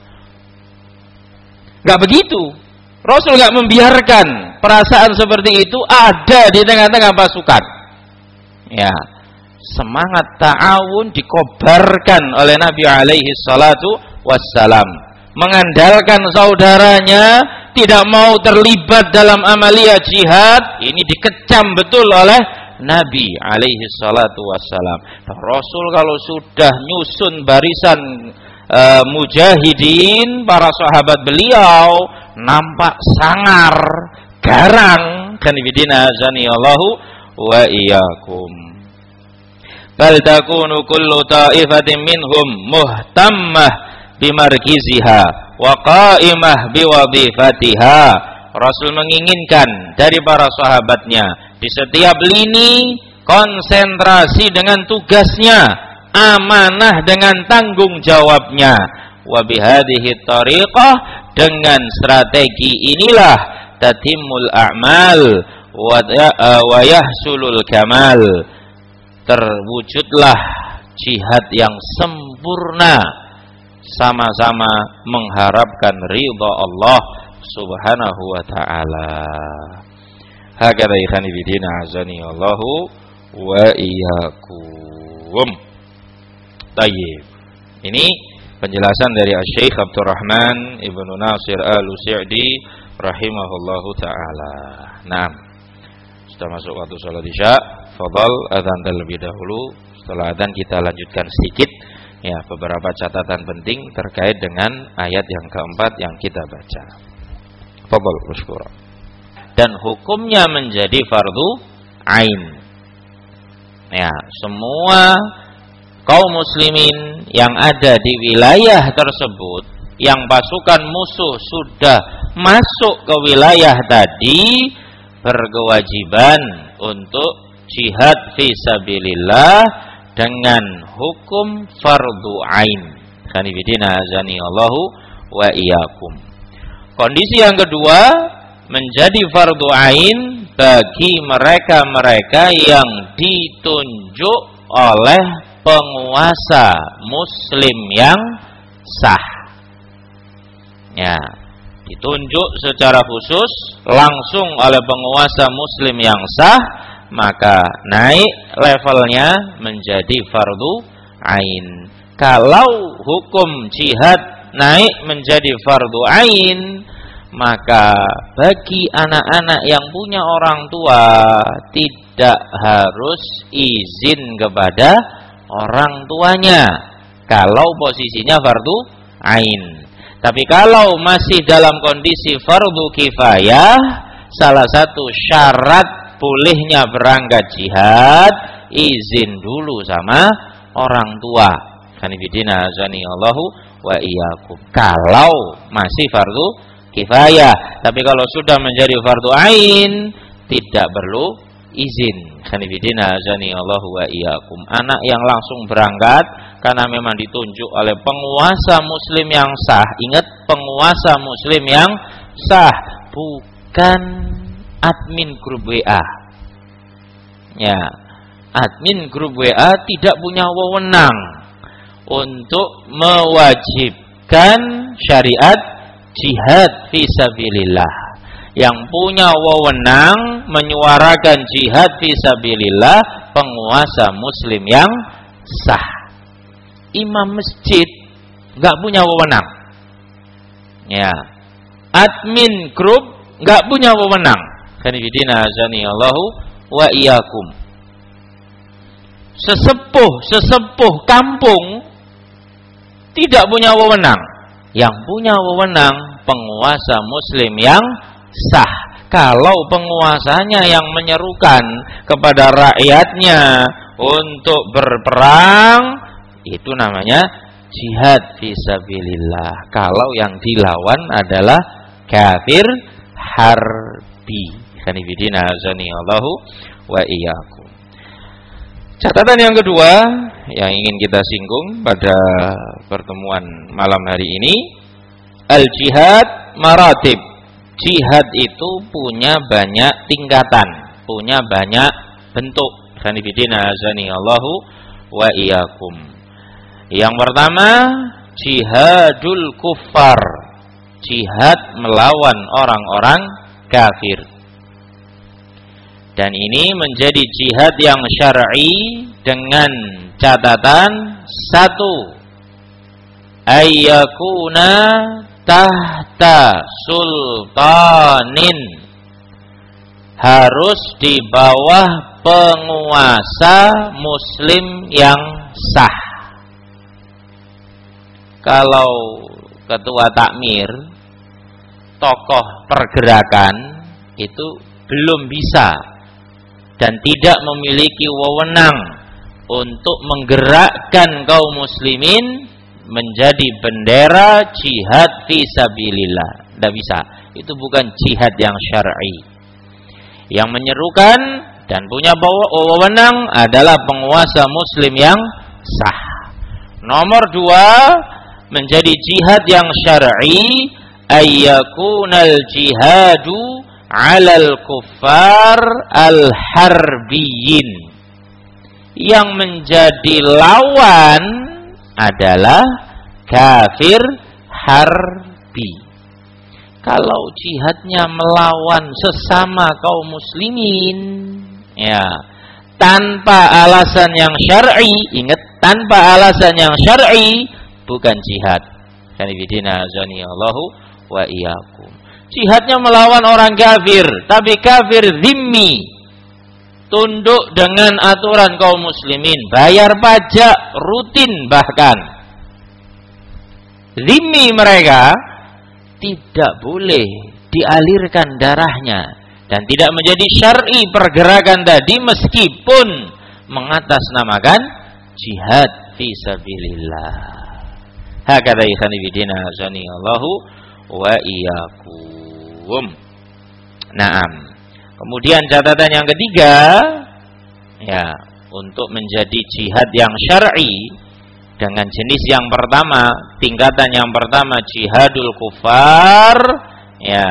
Gak begitu. Rasul gak membiarkan perasaan seperti itu ada di tengah-tengah pasukan. Ya, semangat ta'awun dikobarkan oleh Nabi alaihi salatu wassalam. Mengandalkan saudaranya, tidak mau terlibat dalam amalia jihad, ini dikecam betul oleh Nabi alaihi salatu wassalam. Nah, Rasul kalau sudah nyusun barisan uh, mujahidin, para sahabat beliau nampak sangar, garang. Kanibidina azani Allahu wa iyyakum. Bal takunu kullu ta'ifatin minhum muhtammah bimarkiziha wa qa'imah biwadhifatiha. Rasul menginginkan dari para sahabatnya di setiap lini konsentrasi dengan tugasnya, amanah dengan tanggung jawabnya. Wa bihadhihi tariqah, dengan strategi inilah tatimul a'mal wa yahsulul kamal, terwujudlah jihad yang sempurna, sama-sama mengharapkan ridha Allah subhanahu wa ta'ala. Hakadha ikhani bidina azani Allahu wa iyyakum. Tayyib. Ini penjelasan dari Syekh Abdurrahman Ibnu Nasir Al-Sa'di rahimahullahu ta'ala. Nah, sudah masuk waktu salat Isya. Fadhal adzan terlebih dahulu. Setelah adzan kita lanjutkan sedikit ya beberapa catatan penting terkait dengan ayat yang keempat yang kita baca. Fadhal masykur. Dan hukumnya menjadi fardu ain. Ya, semua kaum muslimin yang ada di wilayah tersebut, yang pasukan musuh sudah masuk ke wilayah tadi, berkewajiban untuk jihad fisabilillah dengan hukum fardu ain. Kanibidina azani Allahu wa iyyakum. Kondisi yang kedua, menjadi fardu ain bagi mereka-mereka yang ditunjuk oleh penguasa muslim yang sah. Ya, ditunjuk secara khusus langsung oleh penguasa muslim yang sah, maka naik levelnya menjadi fardu ain. Kalau hukum jihad naik menjadi fardu ain, maka bagi anak-anak yang punya orang tua tidak harus izin kepada orang tuanya kalau posisinya fardu ain. Tapi kalau masih dalam kondisi fardu kifayah, salah satu syarat bolehnya berangkat jihad, izin dulu sama orang tua. Kanibidina azani Allahu wa iyyakum. Kalau masih fardu kifayah, tapi kalau sudah menjadi fardu ain tidak perlu izin. Khanifidina azani Allah wa iyyakum. Anak yang langsung berangkat karena memang ditunjuk oleh penguasa muslim yang sah. Ingat, penguasa muslim yang sah, bukan admin grup W A. Ya, admin grup W A tidak punya wewenang untuk mewajibkan syariat jihad fisabilillah. Yang punya wewenang menyuarakan jihad fisabilillah penguasa muslim yang sah. Imam masjid nggak punya wewenang. Ya, admin grup nggak punya wewenang. Kanifidina azani Allahu wa iyyakum. Sesepuh sesepuh kampung tidak punya wewenang. Yang punya wewenang penguasa muslim yang sah. Kalau penguasanya yang menyerukan kepada rakyatnya untuk berperang, itu namanya jihad fisabilillah. Kalau yang dilawan adalah kafir harbi. Khanifidina azani Allahu wa iyyakum. Catatan yang kedua yang ingin kita singgung pada pertemuan malam hari ini, al-jihad maratib. Jihad itu punya banyak tingkatan, punya banyak bentuk. Khanifidina azani Allahu wa iyyakum. Yang pertama, jihadul kuffar. Jihad melawan orang-orang kafir. Dan ini menjadi jihad yang syar'i dengan catatan satu, ayyakuna tahta sultanin, harus di bawah penguasa muslim yang sah. Kalau ketua takmir, tokoh pergerakan itu belum bisa dan tidak memiliki wewenang untuk menggerakkan kaum muslimin menjadi bendera jihad fisabilillah. Tidak bisa. Itu bukan jihad yang syar'i. Yang menyerukan dan punya wewenang adalah penguasa muslim yang sah. Nomor dua, menjadi jihad yang syar'i, ayyakunal jihadu alal kuffar al-harbiyin. Yang menjadi lawan adalah kafir harbi. Kalau jihadnya melawan sesama kaum muslimin, ya, tanpa alasan yang syar'i, ingat, tanpa alasan yang syar'i, bukan jihad. Kanifidina azani Allahu wa iyyakum. Jihadnya melawan orang kafir, tapi kafir zimmi, tunduk dengan aturan kaum muslimin, bayar pajak rutin, bahkan zimmi mereka, tidak boleh dialirkan darahnya dan tidak menjadi syar'i pergerakan tadi meskipun mengatasnamakan jihad fisabilillah. Hakadha ikhwanifidina azani Allahu wa iyyakum. Naam. Kemudian catatan yang ketiga, ya, untuk menjadi jihad yang syar'i dengan jenis yang pertama, tingkatan yang pertama jihadul kufar, ya,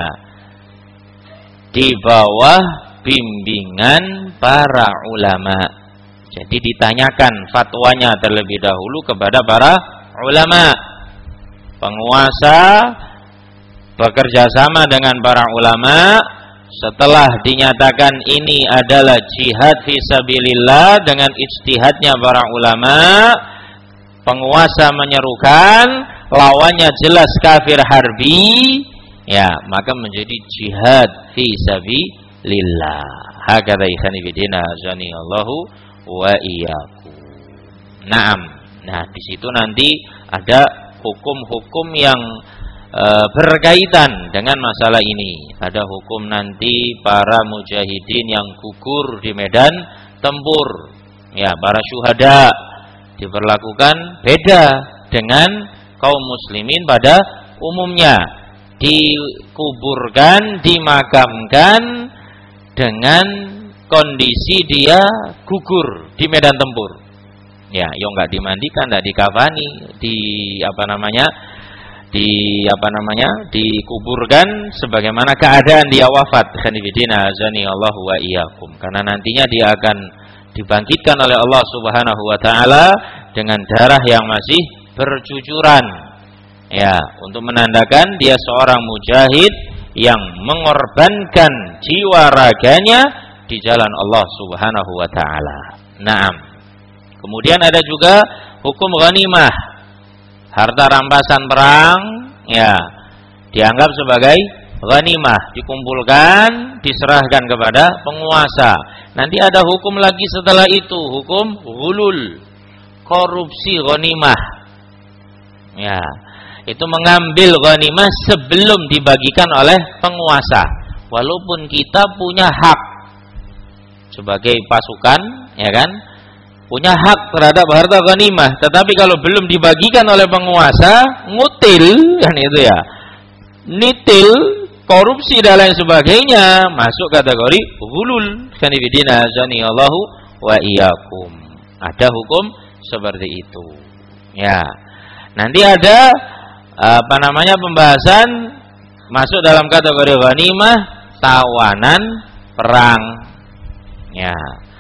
di bawah bimbingan para ulama. Jadi ditanyakan fatwanya terlebih dahulu kepada para ulama. Penguasa bekerja sama dengan para ulama. Setelah dinyatakan ini adalah jihad fisabilillah dengan ijtihadnya para ulama, penguasa menyerukan, lawannya jelas kafir harbi, ya, maka menjadi jihad fisabilillah. Hakadha ikhwanifidina azani Allahu wa iyyakum. Naam. Nah, di situ nanti ada hukum-hukum yang e, berkaitan dengan masalah ini. Ada hukum nanti para mujahidin yang gugur di medan tempur. Ya, para syuhada diperlakukan beda dengan kaum muslimin pada umumnya. Dikuburkan, dimakamkan dengan kondisi dia gugur di medan tempur. Ya, yo nggak dimandikan, nggak dikafani, di apa namanya, di apa namanya, dikuburkan sebagaimana keadaan dia wafat. Khanifidina azani Allah wa iyyakum. Karena nantinya dia akan dibangkitkan oleh Allah Subhanahu wa taala dengan darah yang masih bercucuran. Ya, untuk menandakan dia seorang mujahid yang mengorbankan jiwa raganya di jalan Allah Subhanahu wa taala. Naam. Kemudian ada juga hukum ghanimah. Harta rampasan perang ya dianggap sebagai ghanimah, dikumpulkan, diserahkan kepada penguasa. Nanti ada hukum lagi setelah itu, hukum ghulul, korupsi ghanimah. Ya, itu mengambil ghanimah sebelum dibagikan oleh penguasa. Walaupun kita punya hak sebagai pasukan, ya kan, punya hak terhadap harta ghanimah, tetapi kalau belum dibagikan oleh penguasa, ngutil kan itu ya, nitil, korupsi dan lain sebagainya, masuk kategori ghulul. Khanifidina azani Allahu wa iyyakum. Ada hukum seperti itu. Ya. Nanti ada apa namanya pembahasan masuk dalam kategori ghanimah tawanan perang. Ya.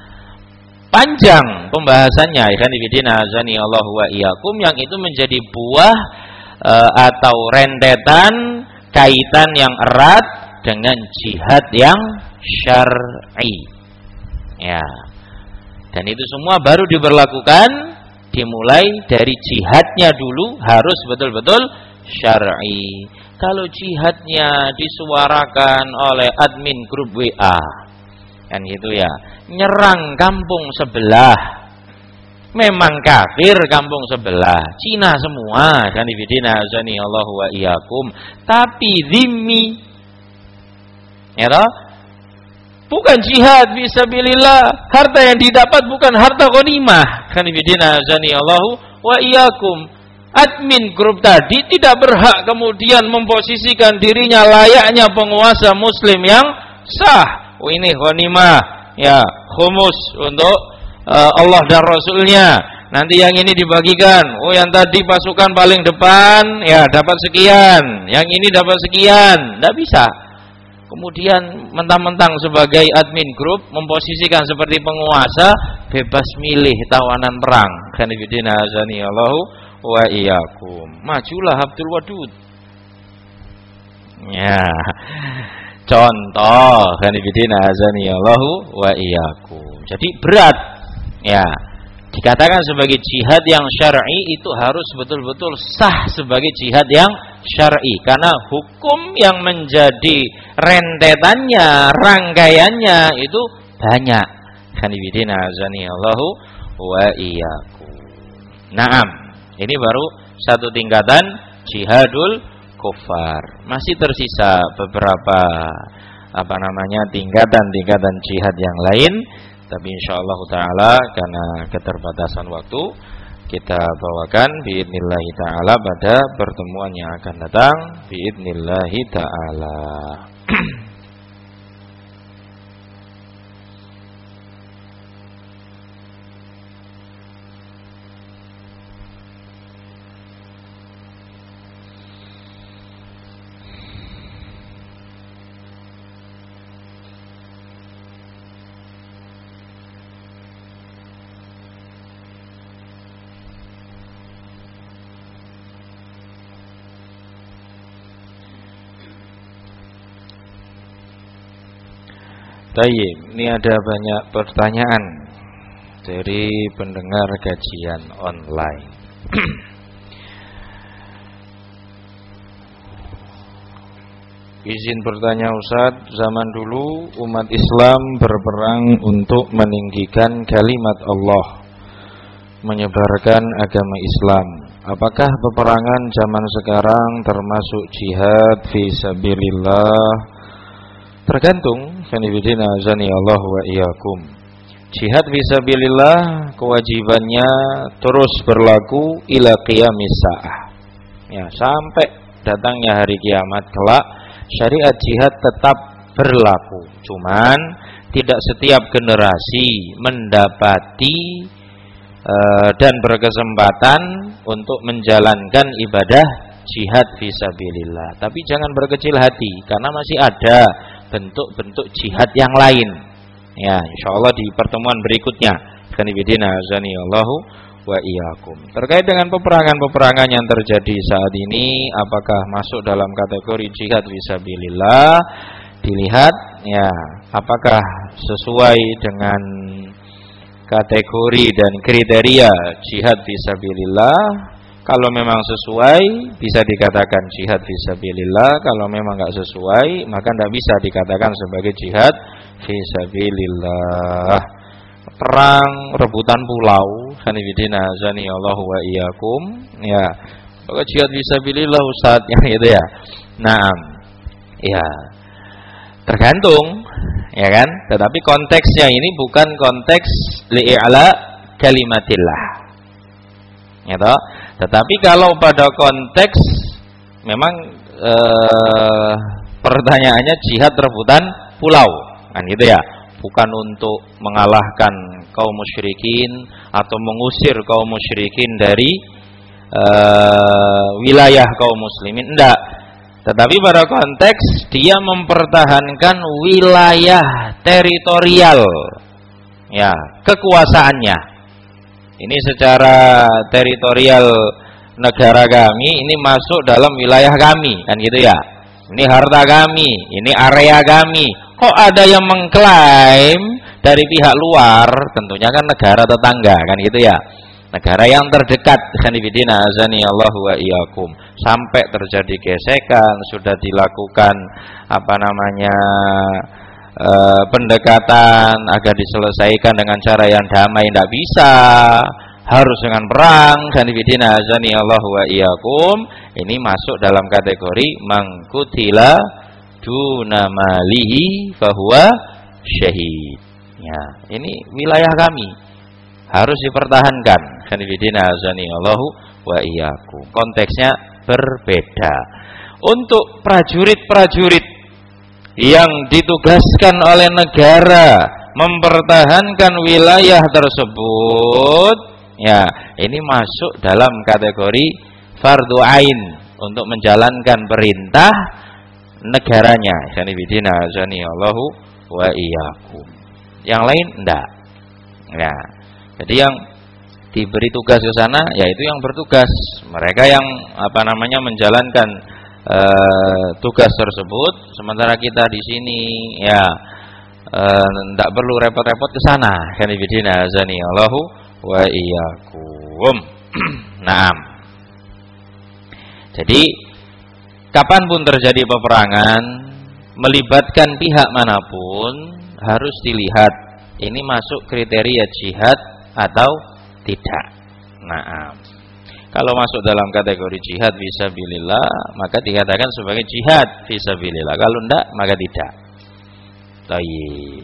Panjang pembahasannya, khanifidina azani Allahu wa iyyakum, yang itu menjadi buah e, atau rentetan kaitan yang erat dengan jihad yang syar'i. Ya. Dan itu semua baru diberlakukan dimulai dari jihadnya dulu harus betul-betul syar'i. Kalau jihadnya disuarakan oleh admin grup W A, kan gitu ya, nyerang kampung sebelah, memang kafir kampung sebelah, Cina semua, kan ibidina azani Allahu wa iyyakum, tapi zimmi, ya toh? Bukan jihad fisabilillah, harta yang didapat bukan harta ghanimah, kan ibidina azani Allahu wa iyyakum. Admin grup tadi tidak berhak kemudian memposisikan dirinya layaknya penguasa muslim yang sah. Oh, ini ghanimah, ya, khumus untuk uh, Allah dan Rasulnya. Nanti yang ini dibagikan. Oh, yang tadi pasukan paling depan, ya dapat sekian. Yang ini dapat sekian. Tidak bisa. Kemudian mentang-mentang sebagai admin grup memposisikan seperti penguasa, bebas milih tawanan perang. Khanifidina azani Allahu wa iyyakum. Majulah Abdul Wadud. Ya. Contoh, khanifidina azani Allahu wa iyyakum. Jadi berat. Ya. Dikatakan sebagai jihad yang syar'i itu harus betul-betul sah sebagai jihad yang syar'i, karena hukum yang menjadi rentetannya, rangkaiannya itu banyak. Khanifidina azani Allahu wa iyyakum. Naam. Ini baru satu tingkatan jihadul kufar. Masih tersisa beberapa apa namanya tingkatan-tingkatan jihad yang lain, tapi insyaallah taala karena keterbatasan waktu kita bawakan biidznillah taala pada pertemuan yang akan datang biidznillah taala. Baik, ini ada banyak pertanyaan dari pendengar kajian online. Izin bertanya Ustaz, zaman dulu umat Islam berperang untuk meninggikan kalimat Allah, menyebarkan agama Islam. Apakah peperangan zaman sekarang termasuk jihad fisabilillah? Tergantung, khanifidina azani Allah wa iyyakum. Jihad fisabilillah kewajibannya terus berlaku ila qiyamis saah. Ya, sampai datangnya hari kiamat kelak syariat jihad tetap berlaku. Cuman tidak setiap generasi mendapati uh, dan berkesempatan untuk menjalankan ibadah jihad fisabilillah. Tapi jangan berkecil hati, karena masih ada bentuk-bentuk jihad yang lain. Ya, insyaallah di pertemuan berikutnya. Kanibidina azanillahu wa iyyakum. Terkait dengan peperangan-peperangan yang terjadi saat ini, apakah masuk dalam kategori jihad fisabilillah? Dilihat ya, apakah sesuai dengan kategori dan kriteria jihad fisabilillah. Kalau memang sesuai bisa dikatakan jihad fisabilillah. Kalau memang enggak sesuai maka tidak bisa dikatakan sebagai jihad fisabilillah. Perang rebutan pulau, sanibidina azani Allahu wa iyyakum. Ya, maka jihad fisabilillah Ustaz yang itu ya. Nah, ya tergantung, ya kan? Tetapi konteksnya ini bukan konteks li'a'la kalimatillah. Ya toh? Tetapi kalau pada konteks memang eh, pertanyaannya jihad rebutan pulau, kan gitu ya. Bukan untuk mengalahkan kaum musyrikin atau mengusir kaum musyrikin dari uh, wilayah kaum muslimin, enggak. Tetapi pada konteks dia mempertahankan wilayah teritorial, ya, kekuasaannya. Ini secara teritorial negara kami, ini masuk dalam wilayah kami, kan gitu ya. Ini harta kami, ini area kami. Kok ada yang mengklaim dari pihak luar? Tentunya kan negara tetangga, kan gitu ya. Negara yang terdekat, sanibidina azani Allahu wa iyyakum. Sampai terjadi gesekan, sudah dilakukan apa namanya e, pendekatan agar diselesaikan dengan cara yang damai, tidak bisa. Harus dengan perang, sanibidina azani Allahu wa iyyakum. Ini masuk dalam kategori mangkutila duna malihi fahuwa syahid. Ya, ini wilayah kami, harus dipertahankan. Kanibidina azani Allahu wa iyyakum. Konteksnya berbeda. Untuk prajurit-prajurit yang ditugaskan oleh negara mempertahankan wilayah tersebut, ya, ini masuk dalam kategori fardu ain untuk menjalankan perintah negaranya. Sanibidina azani Allahu wa iyyakum. Yang lain enggak. Ya. Jadi yang diberi tugas ke sana yaitu yang bertugas. Mereka yang apa namanya menjalankan uh, tugas tersebut, sementara kita di sini ya enggak uh, perlu repot-repot ke sana. Sanibidina azani Allahu wa iyyakum. Naam. Jadi kapanpun terjadi peperangan melibatkan pihak manapun harus dilihat ini masuk kriteria jihad atau tidak. Nah, kalau masuk dalam kategori jihad fisabilillah maka dikatakan sebagai jihad fisabilillah. Kalau tidak maka tidak. Baik.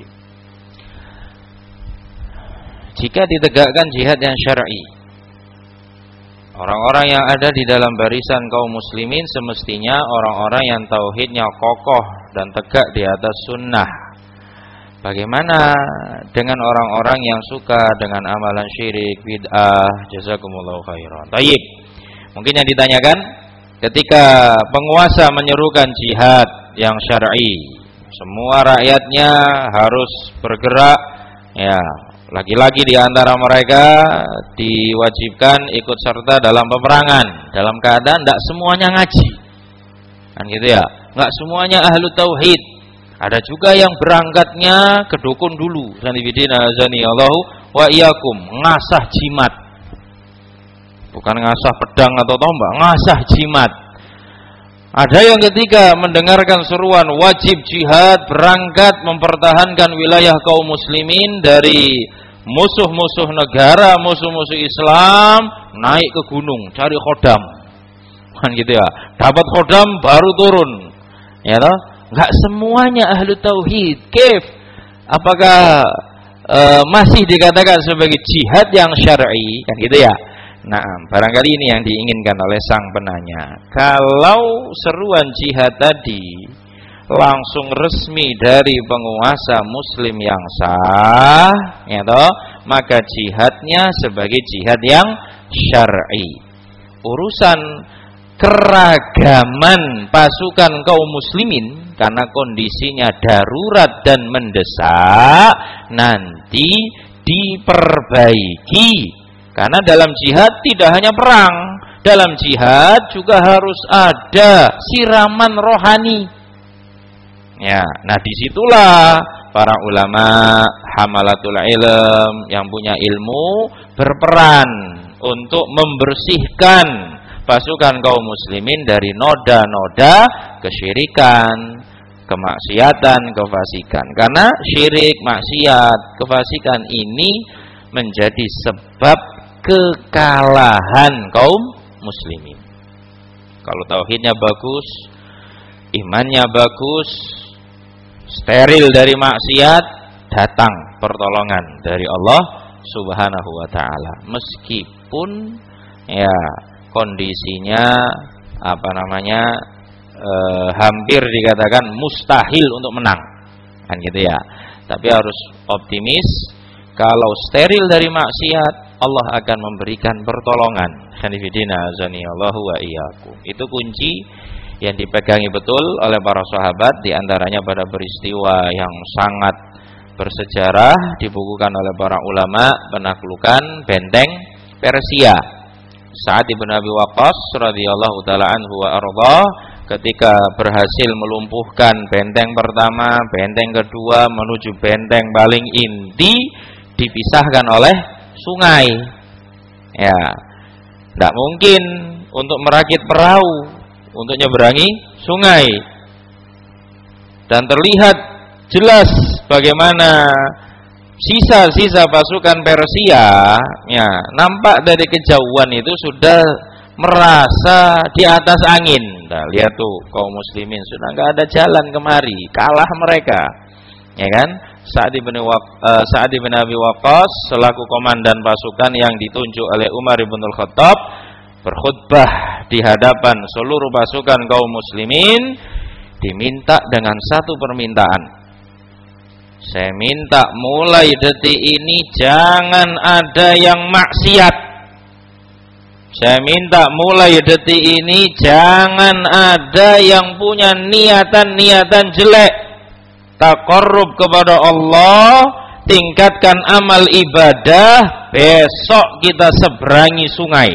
Jika ditegakkan jihad yang syar'i, orang-orang yang ada di dalam barisan kaum muslimin semestinya orang-orang yang tauhidnya kokoh dan tegak di atas sunnah. Bagaimana dengan orang-orang yang suka dengan amalan syirik, bid'ah? Jazakumullahu khairan. Tayyib. Mungkin yang ditanyakan, ketika penguasa menyerukan jihad yang syar'i, semua rakyatnya harus bergerak, ya. Lagi-lagi di antara mereka diwajibkan ikut serta dalam peperangan dalam keadaan tidak semuanya ngaji, kan gitu ya, nggak semuanya ahlu tauhid. Ada juga yang berangkatnya ke dukun dulu, sanibidina azani Allahu wa iyyakum, ngasah jimat, bukan ngasah pedang atau tombak, ngasah jimat. Ada yang ketika mendengarkan seruan wajib jihad, berangkat mempertahankan wilayah kaum muslimin dari musuh-musuh negara, musuh-musuh Islam, naik ke gunung cari khodam, kan gitu ya. Dapat khodam baru turun, ya toh. Enggak semuanya ahlu tauhid. Kif? Apakah e, masih dikatakan sebagai jihad yang syar'i, kan gitu ya? Nah, barangkali ini yang diinginkan oleh sang penanya. Kalau seruan jihad tadi langsung resmi dari penguasa muslim yang sah, ya toh, maka jihadnya sebagai jihad yang syar'i. Urusan keragaman pasukan kaum muslimin karena kondisinya darurat dan mendesak nanti diperbaiki. Karena dalam jihad tidak hanya perang, dalam jihad juga harus ada siraman rohani. Ya, nah disitulah para ulama hamalatul ilm yang punya ilmu berperan untuk membersihkan pasukan kaum muslimin dari noda-noda kesyirikan, kemaksiatan, kefasikan. Karena syirik, maksiat, kefasikan ini menjadi sebab kekalahan kaum muslimin. Kalau tauhidnya bagus, imannya bagus, steril dari maksiat, datang pertolongan dari Allah Subhanahu wa taala. Meskipun ya kondisinya apa namanya e, hampir dikatakan mustahil untuk menang, kan gitu ya. Tapi harus optimis, kalau steril dari maksiat, Allah akan memberikan pertolongan. Khanifidina azanillahu wa iyyakum. Itu kunci yang dipegangi betul oleh para sahabat, diantaranya pada peristiwa yang sangat bersejarah dibukukan oleh para ulama, penaklukan benteng Persia. Sa'ad bin Abi Waqqas radhiyallahu taala anhu wa ardhah ketika berhasil melumpuhkan benteng pertama, benteng kedua menuju benteng paling inti dipisahkan oleh sungai. Ya, tidak mungkin untuk merakit perahu untuk nyeberangi sungai. Dan terlihat jelas bagaimana sisa-sisa pasukan Persia ya, nampak dari kejauhan itu sudah merasa di atas angin. Nah, lihat tuh kaum muslimin sudah nggak ada jalan kemari, kalah mereka. Ya kan? Sa'ad bin uh, Sa'ad bin Abi Waqqas selaku komandan pasukan yang ditunjuk oleh Umar bin Al-Khattab berkhutbah di hadapan seluruh pasukan kaum muslimin, diminta dengan satu permintaan. Saya minta mulai detik ini jangan ada yang maksiat. Saya minta mulai detik ini jangan ada yang punya niatan-niatan jelek. Taqarrub kepada Allah, tingkatkan amal ibadah, besok kita seberangi sungai.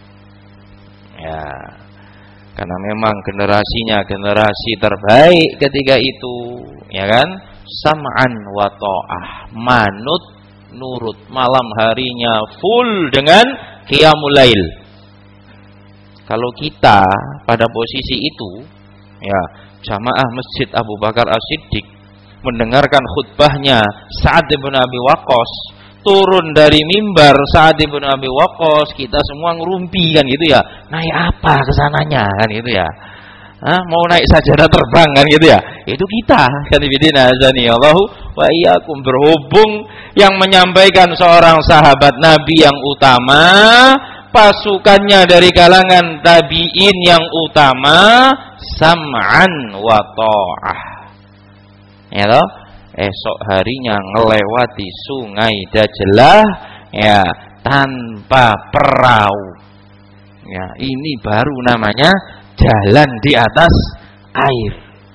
Ya, karena memang generasinya generasi terbaik ketika itu, ya kan? Sam'an wa ta'ah, manut nurut, malam harinya full dengan qiyamul lail. Kalau kita pada posisi itu, ya, jamaah Masjid Abu Bakar As-Siddiq mendengarkan khutbahnya Sa'ad bin Abi Waqqas, turun dari mimbar Sa'ad bin Abi Waqqas, kita semua ngerumpi kan gitu ya. Naik apa kesananya kan gitu ya. Hah, mau naik sajadah terbang kan gitu ya. Itu kita kan bidina azani Allahu wa iyyakum, berhubung yang menyampaikan seorang sahabat Nabi yang utama, pasukannya dari kalangan tabi'in yang utama, sam'an wa ta'ah. Ya toh, esok harinya ngelewati sungai Dajlah ya tanpa perahu. Ya, ini baru namanya jalan di atas air.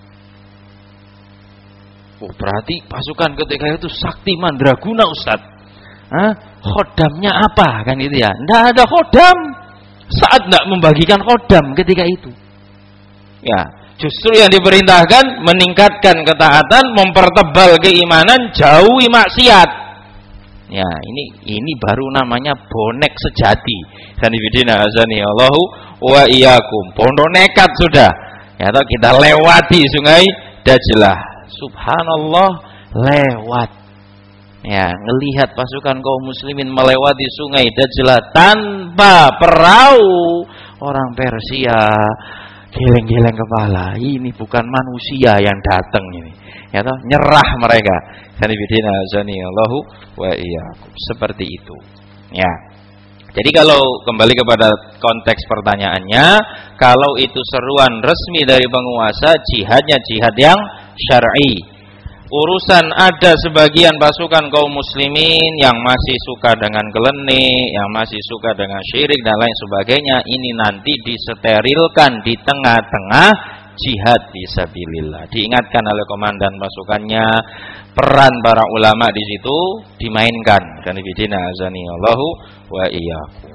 Oh, berarti pasukan ketika itu sakti mandraguna, Ustaz. Hah? Khodamnya apa kan itu ya? Enggak ada khodam. Saat enggak membagikan khodam ketika itu. Ya, justru yang diperintahkan meningkatkan ketaatan, mempertebal keimanan, jauhi maksiat. Ya, ini ini baru namanya bonek sejati. Sanibidina azani Allahu wa iyyakum. Pondok nekat sudah. Ya, toh kita lewati sungai Dajlah. Subhanallah, lewat. Ya, ngelihat pasukan kaum muslimin melewati sungai Dajlah tanpa perahu. Orang Persia geleng-geleng kepala, ini bukan manusia yang datang ini. Ya toh, nyerah mereka. Sanibidina azani Allahu wa iyyakum. Seperti itu. Ya. Jadi kalau kembali kepada konteks pertanyaannya, kalau itu seruan resmi dari penguasa, jihadnya jihad yang syar'i. Urusan ada sebagian pasukan kaum muslimin yang masih suka dengan klenik, yang masih suka dengan syirik dan lain sebagainya, ini nanti disterilkan di tengah-tengah jihad fisabilillah. Diingatkan oleh komandan pasukannya, peran para ulama di situ dimainkan. Dan bidina azani Allahu wa iyyakum.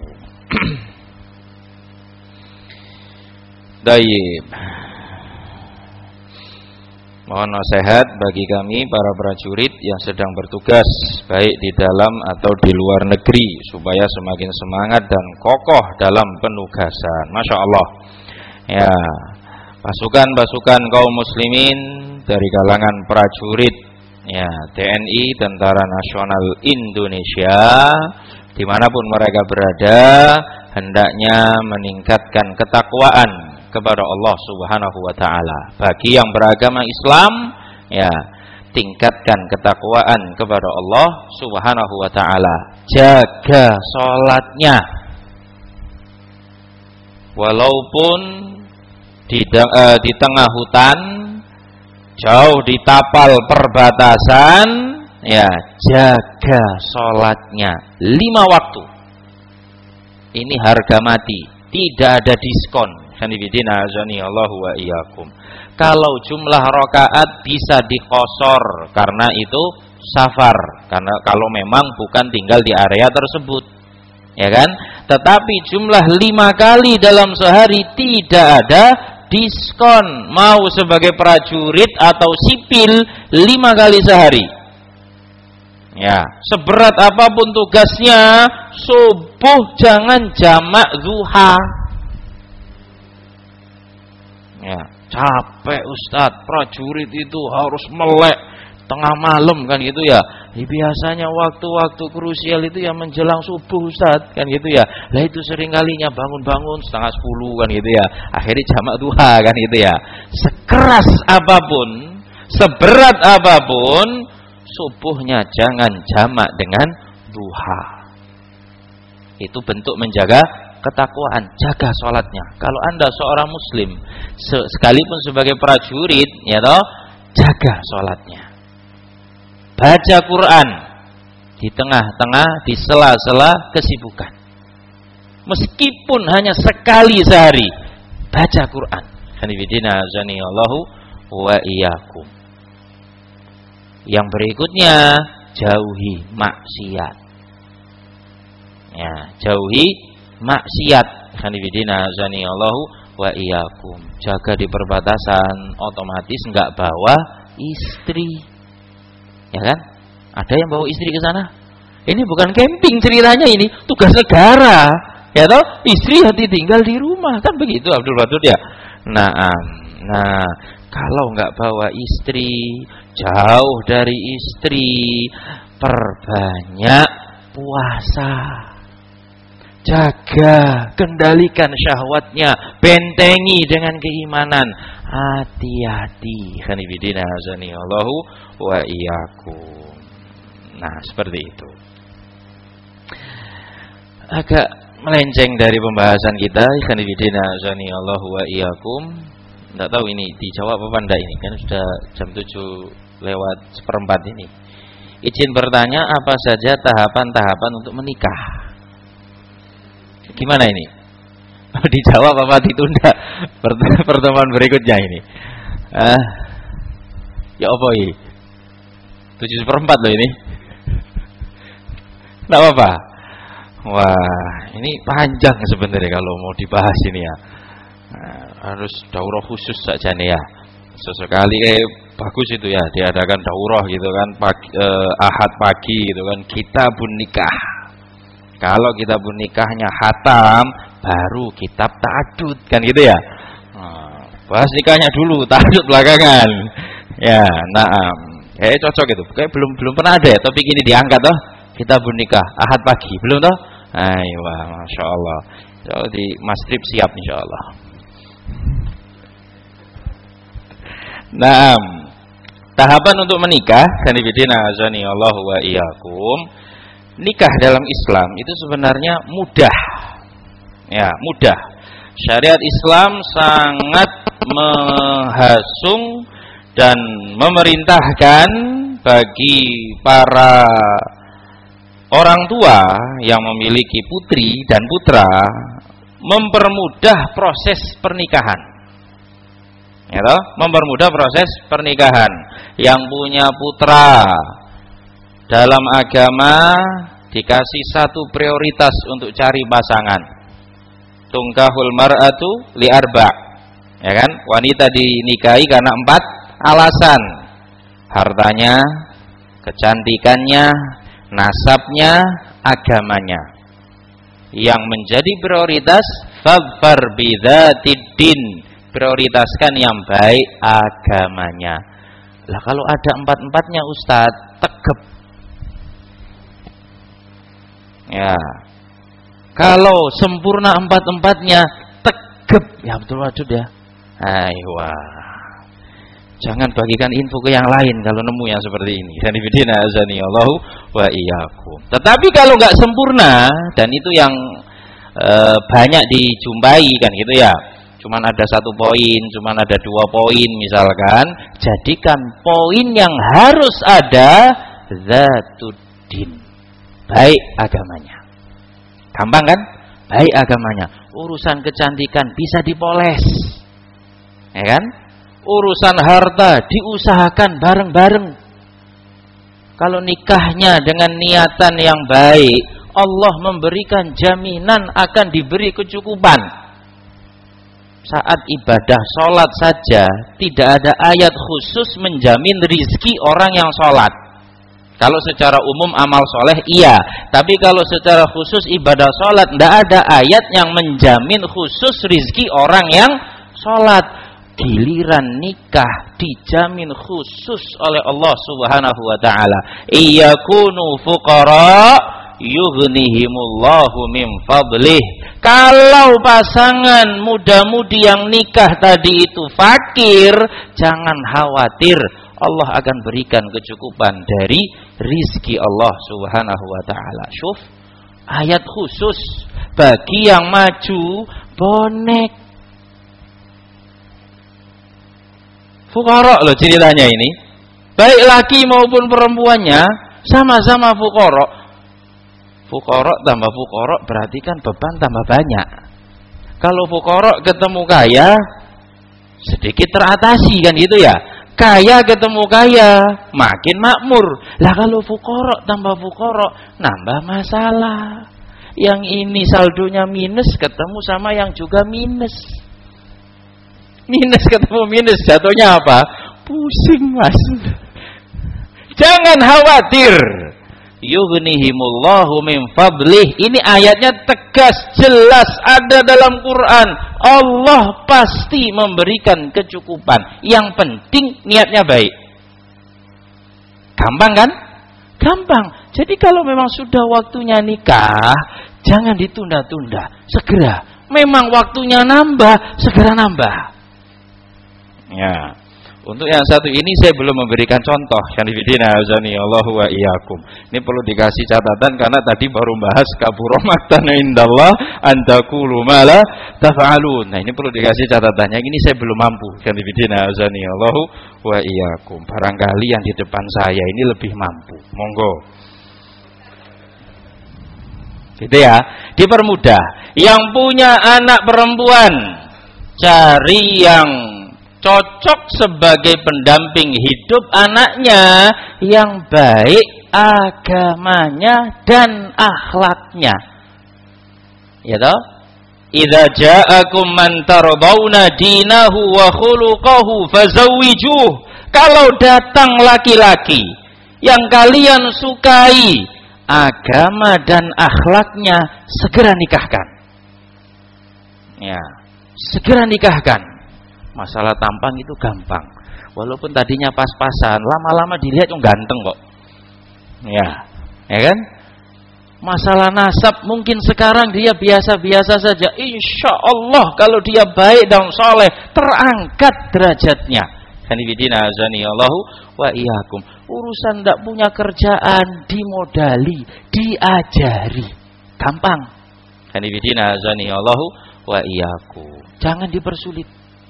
Baik. Mohon nasihat bagi kami para prajurit yang sedang bertugas baik di dalam atau di luar negeri supaya semakin semangat dan kokoh dalam penugasan. Masya Allah. Ya, pasukan-pasukan kaum muslimin dari kalangan prajurit, ya, T N I, Tentara Nasional Indonesia, dimanapun mereka berada, hendaknya meningkatkan ketakwaan kepada Allah Subhanahu wa taala. Bagi yang beragama Islam, ya, tingkatkan ketakwaan kepada Allah Subhanahu wa taala. Jaga salatnya. Walaupun di uh, di tengah hutan, jauh di tapal perbatasan, ya, jaga salatnya lima waktu. Ini harga mati, tidak ada diskon. Sanibidina azani Allahu wa iyyakum. Kalau jumlah rakaat bisa dikosor karena itu safar, karena kalau memang bukan tinggal di area tersebut, ya kan? Tetapi jumlah lima kali dalam sehari tidak ada diskon. Mau sebagai prajurit atau sipil lima kali sehari. Ya, seberat apapun tugasnya, subuh jangan jamak zuha. Ya, capek Ustadz, prajurit itu harus melek tengah malam kan gitu ya. Ya biasanya waktu-waktu krusial itu ya menjelang subuh Ustadz kan gitu ya. Lah itu sering kalinya bangun-bangun setengah sepuluh kan gitu ya. Akhirnya jamak duha kan gitu ya. Sekeras apapun, seberat apapun, subuhnya jangan jamak dengan duha. Itu bentuk menjaga ketakwaan, jaga sholatnya. Kalau Anda seorang muslim, sekalipun sebagai prajurit, ya toh, jaga sholatnya. Baca Quran di tengah-tengah, di sela-sela kesibukan. Meskipun hanya sekali sehari, baca Quran. Hanifidina azani Allahu wa iyyakum. Yang berikutnya, jauhi maksiat. Ya, jauhi maksiat. Hanifidina azani Allahu wa iyyakum. Jaga di perbatasan, otomatis enggak bawa istri. Ya kan? Ada yang bawa istri ke sana? Ini bukan camping ceritanya, ini tugas negara. Ya toh? Istri hati tinggal di rumah, kan begitu Abdul Wadud ya. Nah, nah, kalau enggak bawa istri, jauh dari istri, perbanyak puasa. Jaga, kendalikan syahwatnya, bentengi dengan keimanan. Hati-hati. Hanifidina azani Allahu wa iyyakum. Nah, seperti itu. Agak melenceng dari pembahasan kita. Hanifidina azani Allahu wa iyyakum. Enggak tahu ini dijawab apa enggak ini. Kan sudah jam tujuh lewat seperempat ini. Izin bertanya, apa saja tahapan-tahapan untuk menikah? Gimana ini? Dijawab apa ditunda pertemuan berikutnya ini? Ah, ya apa ini? Tujuh seperempat loh ini. Tidak apa-apa. Wah, ini panjang sebenarnya kalau mau dibahas ini ya. Nah, harus daurah khusus saja nih ya. Sesekali kayak bagus itu ya, diadakan daurah gitu kan, pagi, eh, ahad pagi gitu kan, kitabun nikah. Kalau kitabun nikahnya khatam, baru kitab ta'adud kan gitu ya. Nah, bahas nikahnya dulu, ta'adud belakangan. Ya, nah, kayak cocok itu. Kayak belum belum pernah ada ya topik ini diangkat toh. Kitabun nikah ahad pagi, belum toh? Ayo, masya Allah. Jadi Mas Trip siap insya Allah. Nah, tahapan untuk menikah, sanibidina azani Allahu wa iyyakum. nikah dalam Islam itu sebenarnya mudah. Ya, mudah. Syariat Islam sangat menghasung dan memerintahkan bagi para orang tua yang memiliki putri dan putra mempermudah proses pernikahan. Ya toh? Mempermudah proses pernikahan. Yang punya putra dalam agama dikasih satu prioritas untuk cari pasangan. Tungkahul mar'atu li arba'. Ya kan? Wanita dinikahi karena empat alasan. Hartanya, kecantikannya, nasabnya, agamanya. Yang menjadi prioritas fadfar bidzatiddin, prioritaskan yang baik agamanya. Lah kalau ada empat-empatnya Ustadz, tegep. Ya. Kalau sempurna empat-empatnya, tegep. Ya betul maksud ya. Aywa. Jangan bagikan info ke yang lain kalau nemu yang seperti ini. Dan ibidina azani Allahu wa iyyakum. Tetapi kalau nggak sempurna, dan itu yang e, banyak dijumpai kan gitu ya. Cuman ada satu poin, cuman ada dua poin misalkan. Jadikan poin yang harus ada zatuddin, baik agamanya. Gampang kan? Baik agamanya. Urusan kecantikan bisa dipoles. Ya kan? Urusan harta diusahakan bareng-bareng. Kalau nikahnya dengan niatan yang baik, Allah memberikan jaminan akan diberi kecukupan. Saat ibadah sholat saja tidak ada ayat khusus menjamin rizki orang yang sholat. Kalau secara umum amal soleh iya, tapi kalau secara khusus ibadah sholat tidak ada ayat yang menjamin khusus rizki orang yang sholat. Giliran nikah dijamin khusus oleh Allah Subhanahu wa taala. Iyakunu fuqara yughnihimullahu min fadlih. Kalau pasangan muda-mudi yang nikah tadi itu fakir, jangan khawatir, Allah akan berikan kecukupan dari rizki Allah Subhanahu wa taala. Syuf, ayat khusus bagi yang maju bonek. Fuqara loh ceritanya ini. Baik laki maupun perempuannya sama-sama fuqara. Fuqara tambah fuqara berarti kan beban tambah banyak. Kalau fuqara ketemu kaya sedikit teratasi kan gitu ya. Kaya ketemu kaya makin makmur. Lah kalau fuqara tambah fuqara nambah masalah. Yang ini saldonya minus ketemu sama yang juga minus. Minus ketemu minus, jatuhnya apa? Pusing mas. Jangan khawatir. Yughnihimullahu min fadlih. Ini ayatnya tegas, jelas ada dalam Quran. Allah pasti memberikan kecukupan. Yang penting niatnya baik. Gampang kan? Gampang. Jadi kalau memang sudah waktunya nikah, jangan ditunda-tunda. Segera. Memang waktunya nambah, segera nambah. Ya, untuk yang satu ini saya belum memberikan contoh. Kanifidina azani Allahu wa iyyakum. Ini perlu dikasih catatan karena tadi baru bahas kabura maqtan indallah an taqulu ma la taf'alun. Nah, ini perlu dikasih catatannya. Ini saya belum mampu. Kanifidina azani Allahu wa iyyakum. Barangkali yang di depan saya ini lebih mampu. Monggo. Gitu ya. Dipermudah. Yang punya anak perempuan, cari yang cocok sebagai pendamping hidup anaknya yang baik agamanya dan akhlaknya. Ya toh? Idza ja'akum man tardawna dinahu wa khuluquhu fazawwijuh. Kalau datang laki-laki yang kalian sukai agama dan akhlaknya, segera nikahkan. Ya, segera nikahkan. Masalah tampang itu gampang. Walaupun tadinya pas-pasan, lama-lama dilihat yang ganteng kok. Ya, ya kan? Masalah nasab mungkin sekarang dia biasa-biasa saja. Insya Allah kalau dia baik dan soleh, terangkat derajatnya. Hanifidina azani Allahu wa iyyakum. Urusan ndak punya kerjaan dimodali, diajari. Gampang. Hanifidina azani Allahu wa iyyakum. Jangan dipersulit.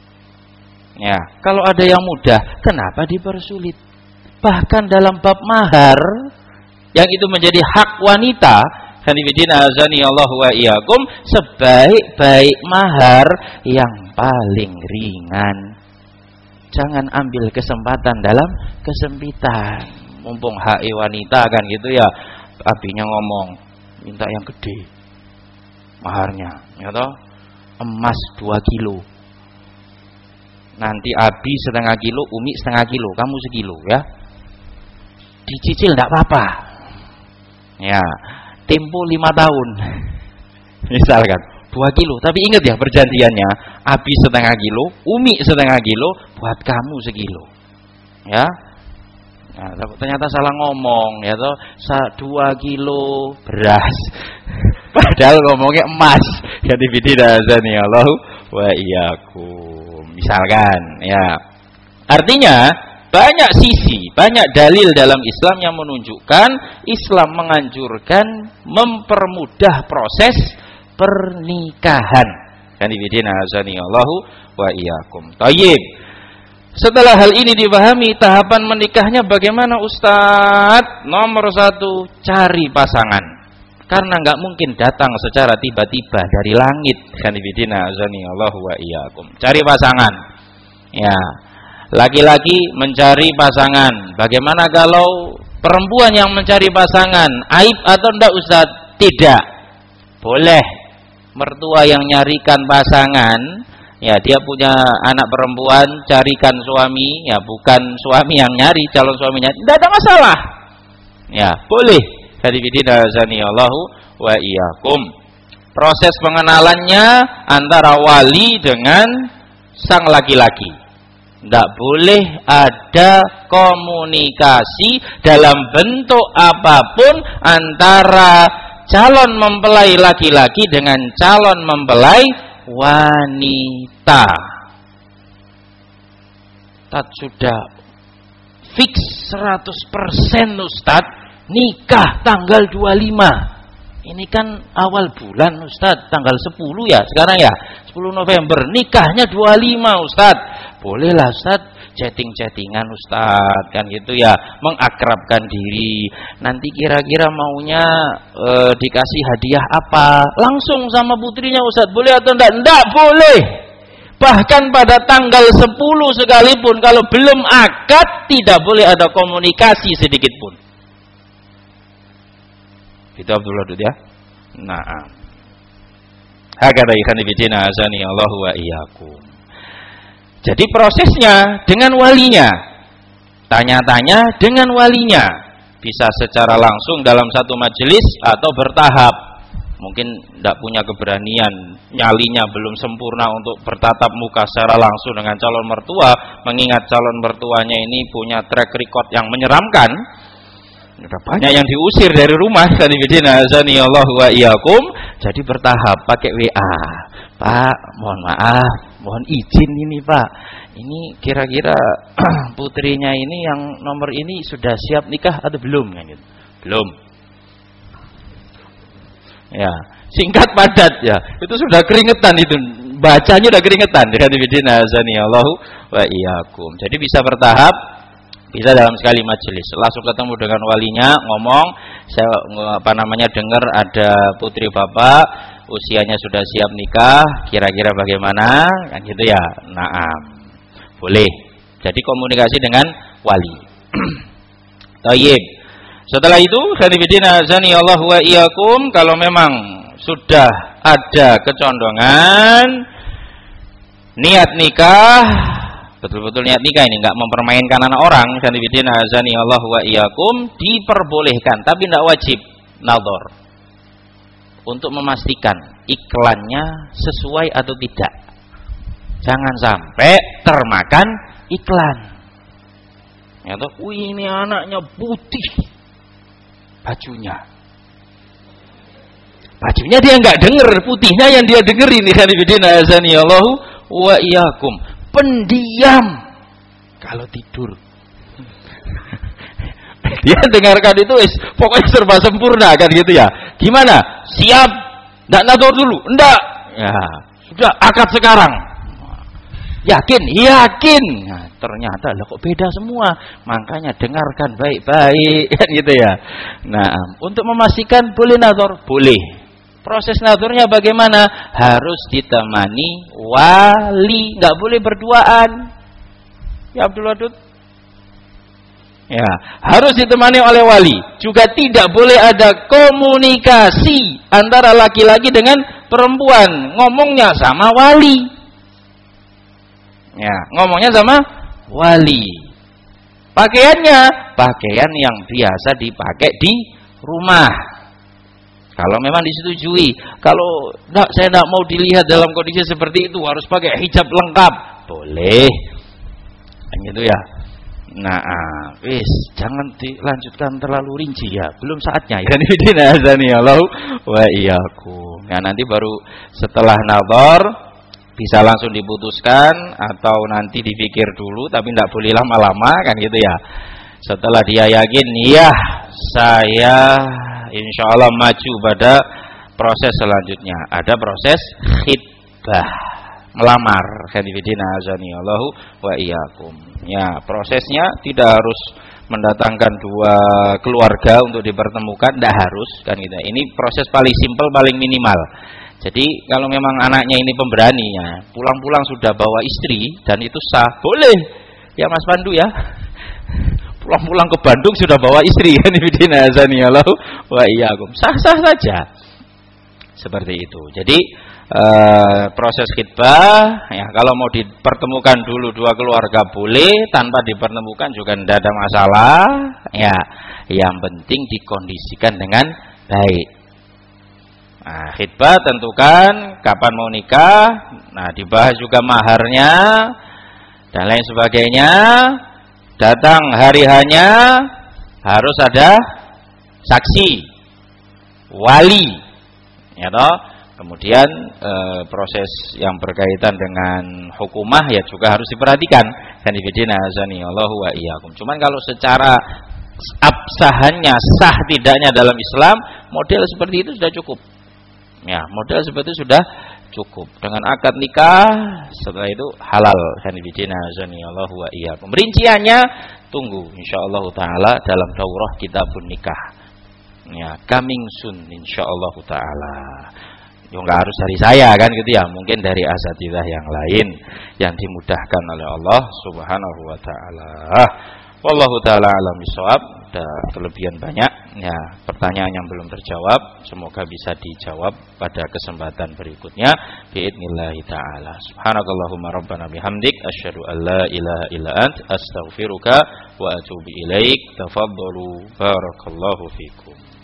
Ya, kalau ada yang mudah, kenapa dipersulit? Bahkan dalam bab mahar yang itu menjadi hak wanita, hanifidina azani Allahu wa iyyakum, sebaik-baik mahar yang paling ringan. Jangan ambil kesempatan dalam kesempitan. Mumpung hak wanita kan gitu ya, abinya ngomong minta yang gede maharnya, ya toh, emas dua kilo. Nanti abi setengah kilo, umi setengah kilo, kamu sekilo ya. Dicicil enggak apa-apa. Ya, tempo lima tahun. Misalkan dua kilo, tapi ingat ya perjanjiannya, abi setengah kilo, umi setengah kilo, buat kamu sekilo. Ya. Nah, ternyata salah ngomong ya toh, dua kilo beras. Padahal ngomongnya emas. Ya dibidina azani Allah wa iyyakum. Misalkan ya. Artinya banyak sisi, banyak dalil dalam Islam yang menunjukkan Islam menganjurkan mempermudah proses pernikahan. Kan dibidina azani Allah wa iyyakum. Thayyib. Setelah hal ini dipahami, tahapan menikahnya bagaimana Ustadz? Nomor satu, cari pasangan. Karena nggak mungkin datang secara tiba-tiba dari langit. Kanibidina azani Allahu wa iyyakum. Cari pasangan. Ya, laki-laki mencari pasangan. Bagaimana kalau perempuan yang mencari pasangan? Aib atau enggak Ustadz? Tidak. Boleh. Mertua yang nyarikan pasangan. Ya, dia punya anak perempuan, carikan suami, ya bukan suami yang nyari, calon suaminya, tidak ada masalah. Ya, boleh. Hadibidina azani Allahu wa iyyakum. Proses pengenalannya antara wali dengan sang laki-laki. Tidak boleh ada komunikasi dalam bentuk apapun antara calon mempelai laki-laki dengan calon mempelai wanita. Ustaz sudah fix seratus persen Ustaz nikah tanggal dua puluh lima. Ini kan awal bulan Ustaz, tanggal sepuluh ya sekarang ya, sepuluh November, nikahnya dua puluh lima Ustaz. Bolehlah Ustaz, chatting-chattingan Ustaz, kan gitu ya, mengakrabkan diri. Nanti kira-kira maunya e, dikasih hadiah apa? Langsung sama putrinya Ustaz, boleh atau enggak? Enggak boleh. Bahkan pada tanggal sepuluh sekalipun kalau belum akad tidak boleh ada komunikasi sedikit pun. Itu Abdullah Dud ya. Nah. Hakada ikhwan fillah azani Allahu wa iyyakum. Jadi prosesnya dengan walinya. Tanya-tanya dengan walinya. Bisa secara langsung dalam satu majelis atau bertahap. Mungkin tidak punya keberanian, nyalinya belum sempurna untuk bertatap muka secara langsung dengan calon mertua, mengingat calon mertuanya ini punya track record yang menyeramkan. Sudah banyak yang diusir dari rumah. Sanibidina azani Allah wa iyyakum. Jadi bertahap pakai W A. Pak, mohon maaf, mohon izin ini Pak. Ini kira-kira putrinya ini yang nomor ini sudah siap nikah atau belum? Gitu. Belum. Ya, singkat padat ya. Itu sudah keringetan itu. Bacanya sudah keringetan. Sanibidina azani Allah wa iyyakum. Jadi bisa bertahap. Bisa dalam sekali majelis, langsung ketemu dengan walinya, ngomong, saya apa namanya dengar ada putri bapak, usianya sudah siap nikah, kira-kira bagaimana, kan gitu ya. Naam, boleh. Jadi komunikasi dengan wali. Tayyib. Setelah itu, hadifidina azani Allah wa iyyakum, kalau memang sudah ada kecondongan niat nikah, betul-betul niat nikah ini enggak mempermainkan anak orang, sanibidina azani Allah wa iyyakum, diperbolehkan tapi tidak wajib nadhar untuk memastikan iklannya sesuai atau tidak. Jangan sampai termakan iklan. Ya toh, wih ini anaknya putih bajunya. Bajunya dia enggak dengar, putihnya yang dia dengerin. Sanibidina azani Allah wa iyyakum. Pendiam, kalau tidur. Dia dengarkan itu is, pokoknya serba sempurna kan gitu ya. Gimana? Siap? Nggak nador dulu? Enggak. Ya, sudah akad sekarang. Yakin? Yakin. Nah, ternyata lah kok beda semua. Makanya dengarkan baik-baik kan gitu ya. Nah, untuk memastikan boleh nador? Boleh. Proses nadornya bagaimana? Harus ditemani wali, nggak boleh berduaan. Ya Abdul Wadud. Ya, harus ditemani oleh wali. Juga tidak boleh ada komunikasi antara laki-laki dengan perempuan. Ngomongnya sama wali. Ya, ngomongnya sama wali. Pakaiannya, pakaian yang biasa dipakai di rumah. Kalau memang disetujui. Kalau enggak, saya enggak mau dilihat dalam kondisi seperti itu, harus pakai hijab lengkap. Boleh. Kan gitu ya. Nah, wis jangan dilanjutkan terlalu rinci ya. Belum saatnya ya. Ini azani Allah wa iyyakum. Nah, nanti baru setelah nadhar bisa langsung diputuskan atau nanti dipikir dulu, tapi tidak boleh lama-lama kan gitu ya. Setelah dia yakin, ya saya insya Allah maju pada proses selanjutnya. Ada proses khitbah, melamar. Khanifidina azani Allahu wa iyyakum. Ya, prosesnya tidak harus mendatangkan dua keluarga untuk dipertemukan, tidak harus kan gitu. Ini proses paling simpel, paling minimal. Jadi kalau memang anaknya ini pemberani ya, pulang-pulang sudah bawa istri dan itu sah, boleh. Ya Mas Pandu ya. Pulang-pulang ke Bandung sudah bawa istri kan ibidina azanillahu wa iyyakum. Sah-sah saja. Seperti itu. Jadi uh, proses khitbah ya, kalau mau dipertemukan dulu dua keluarga boleh, tanpa dipertemukan juga tidak ada masalah ya. Yang penting dikondisikan dengan baik. Nah, khitbah tentukan kapan mau nikah, nah dibahas juga maharnya dan lain sebagainya. Datang hari hanya harus ada saksi, wali, ya toh. Kemudian e, proses yang berkaitan dengan hukumah ya juga harus diperhatikan. Kanifidina azani Allahu wa iyyakum. Cuman kalau secara absahannya sah tidaknya dalam Islam, model seperti itu sudah cukup. Ya, modal seperti itu sudah cukup. Dengan akad nikah, setelah itu halal. Hanifidina azanillahu wa iyyakum. Rinciannya tunggu insyaallah taala dalam daurah kitabun nikah. Ya, coming soon insyaallah taala. Ya enggak harus dari saya kan gitu ya, mungkin dari asatidzah yang lain yang dimudahkan oleh Allah Subhanahu wa taala. Wallahu taala alam bisawab. Ada kelebihan banyak ya, pertanyaan yang belum terjawab semoga bisa dijawab pada kesempatan berikutnya biidznillah taala. Subhanakallahumma rabbana bihamdik asyhadu an la ilaha illa ant astaghfiruka wa atubu ilaik. Tafaddalu barakallahu fikum.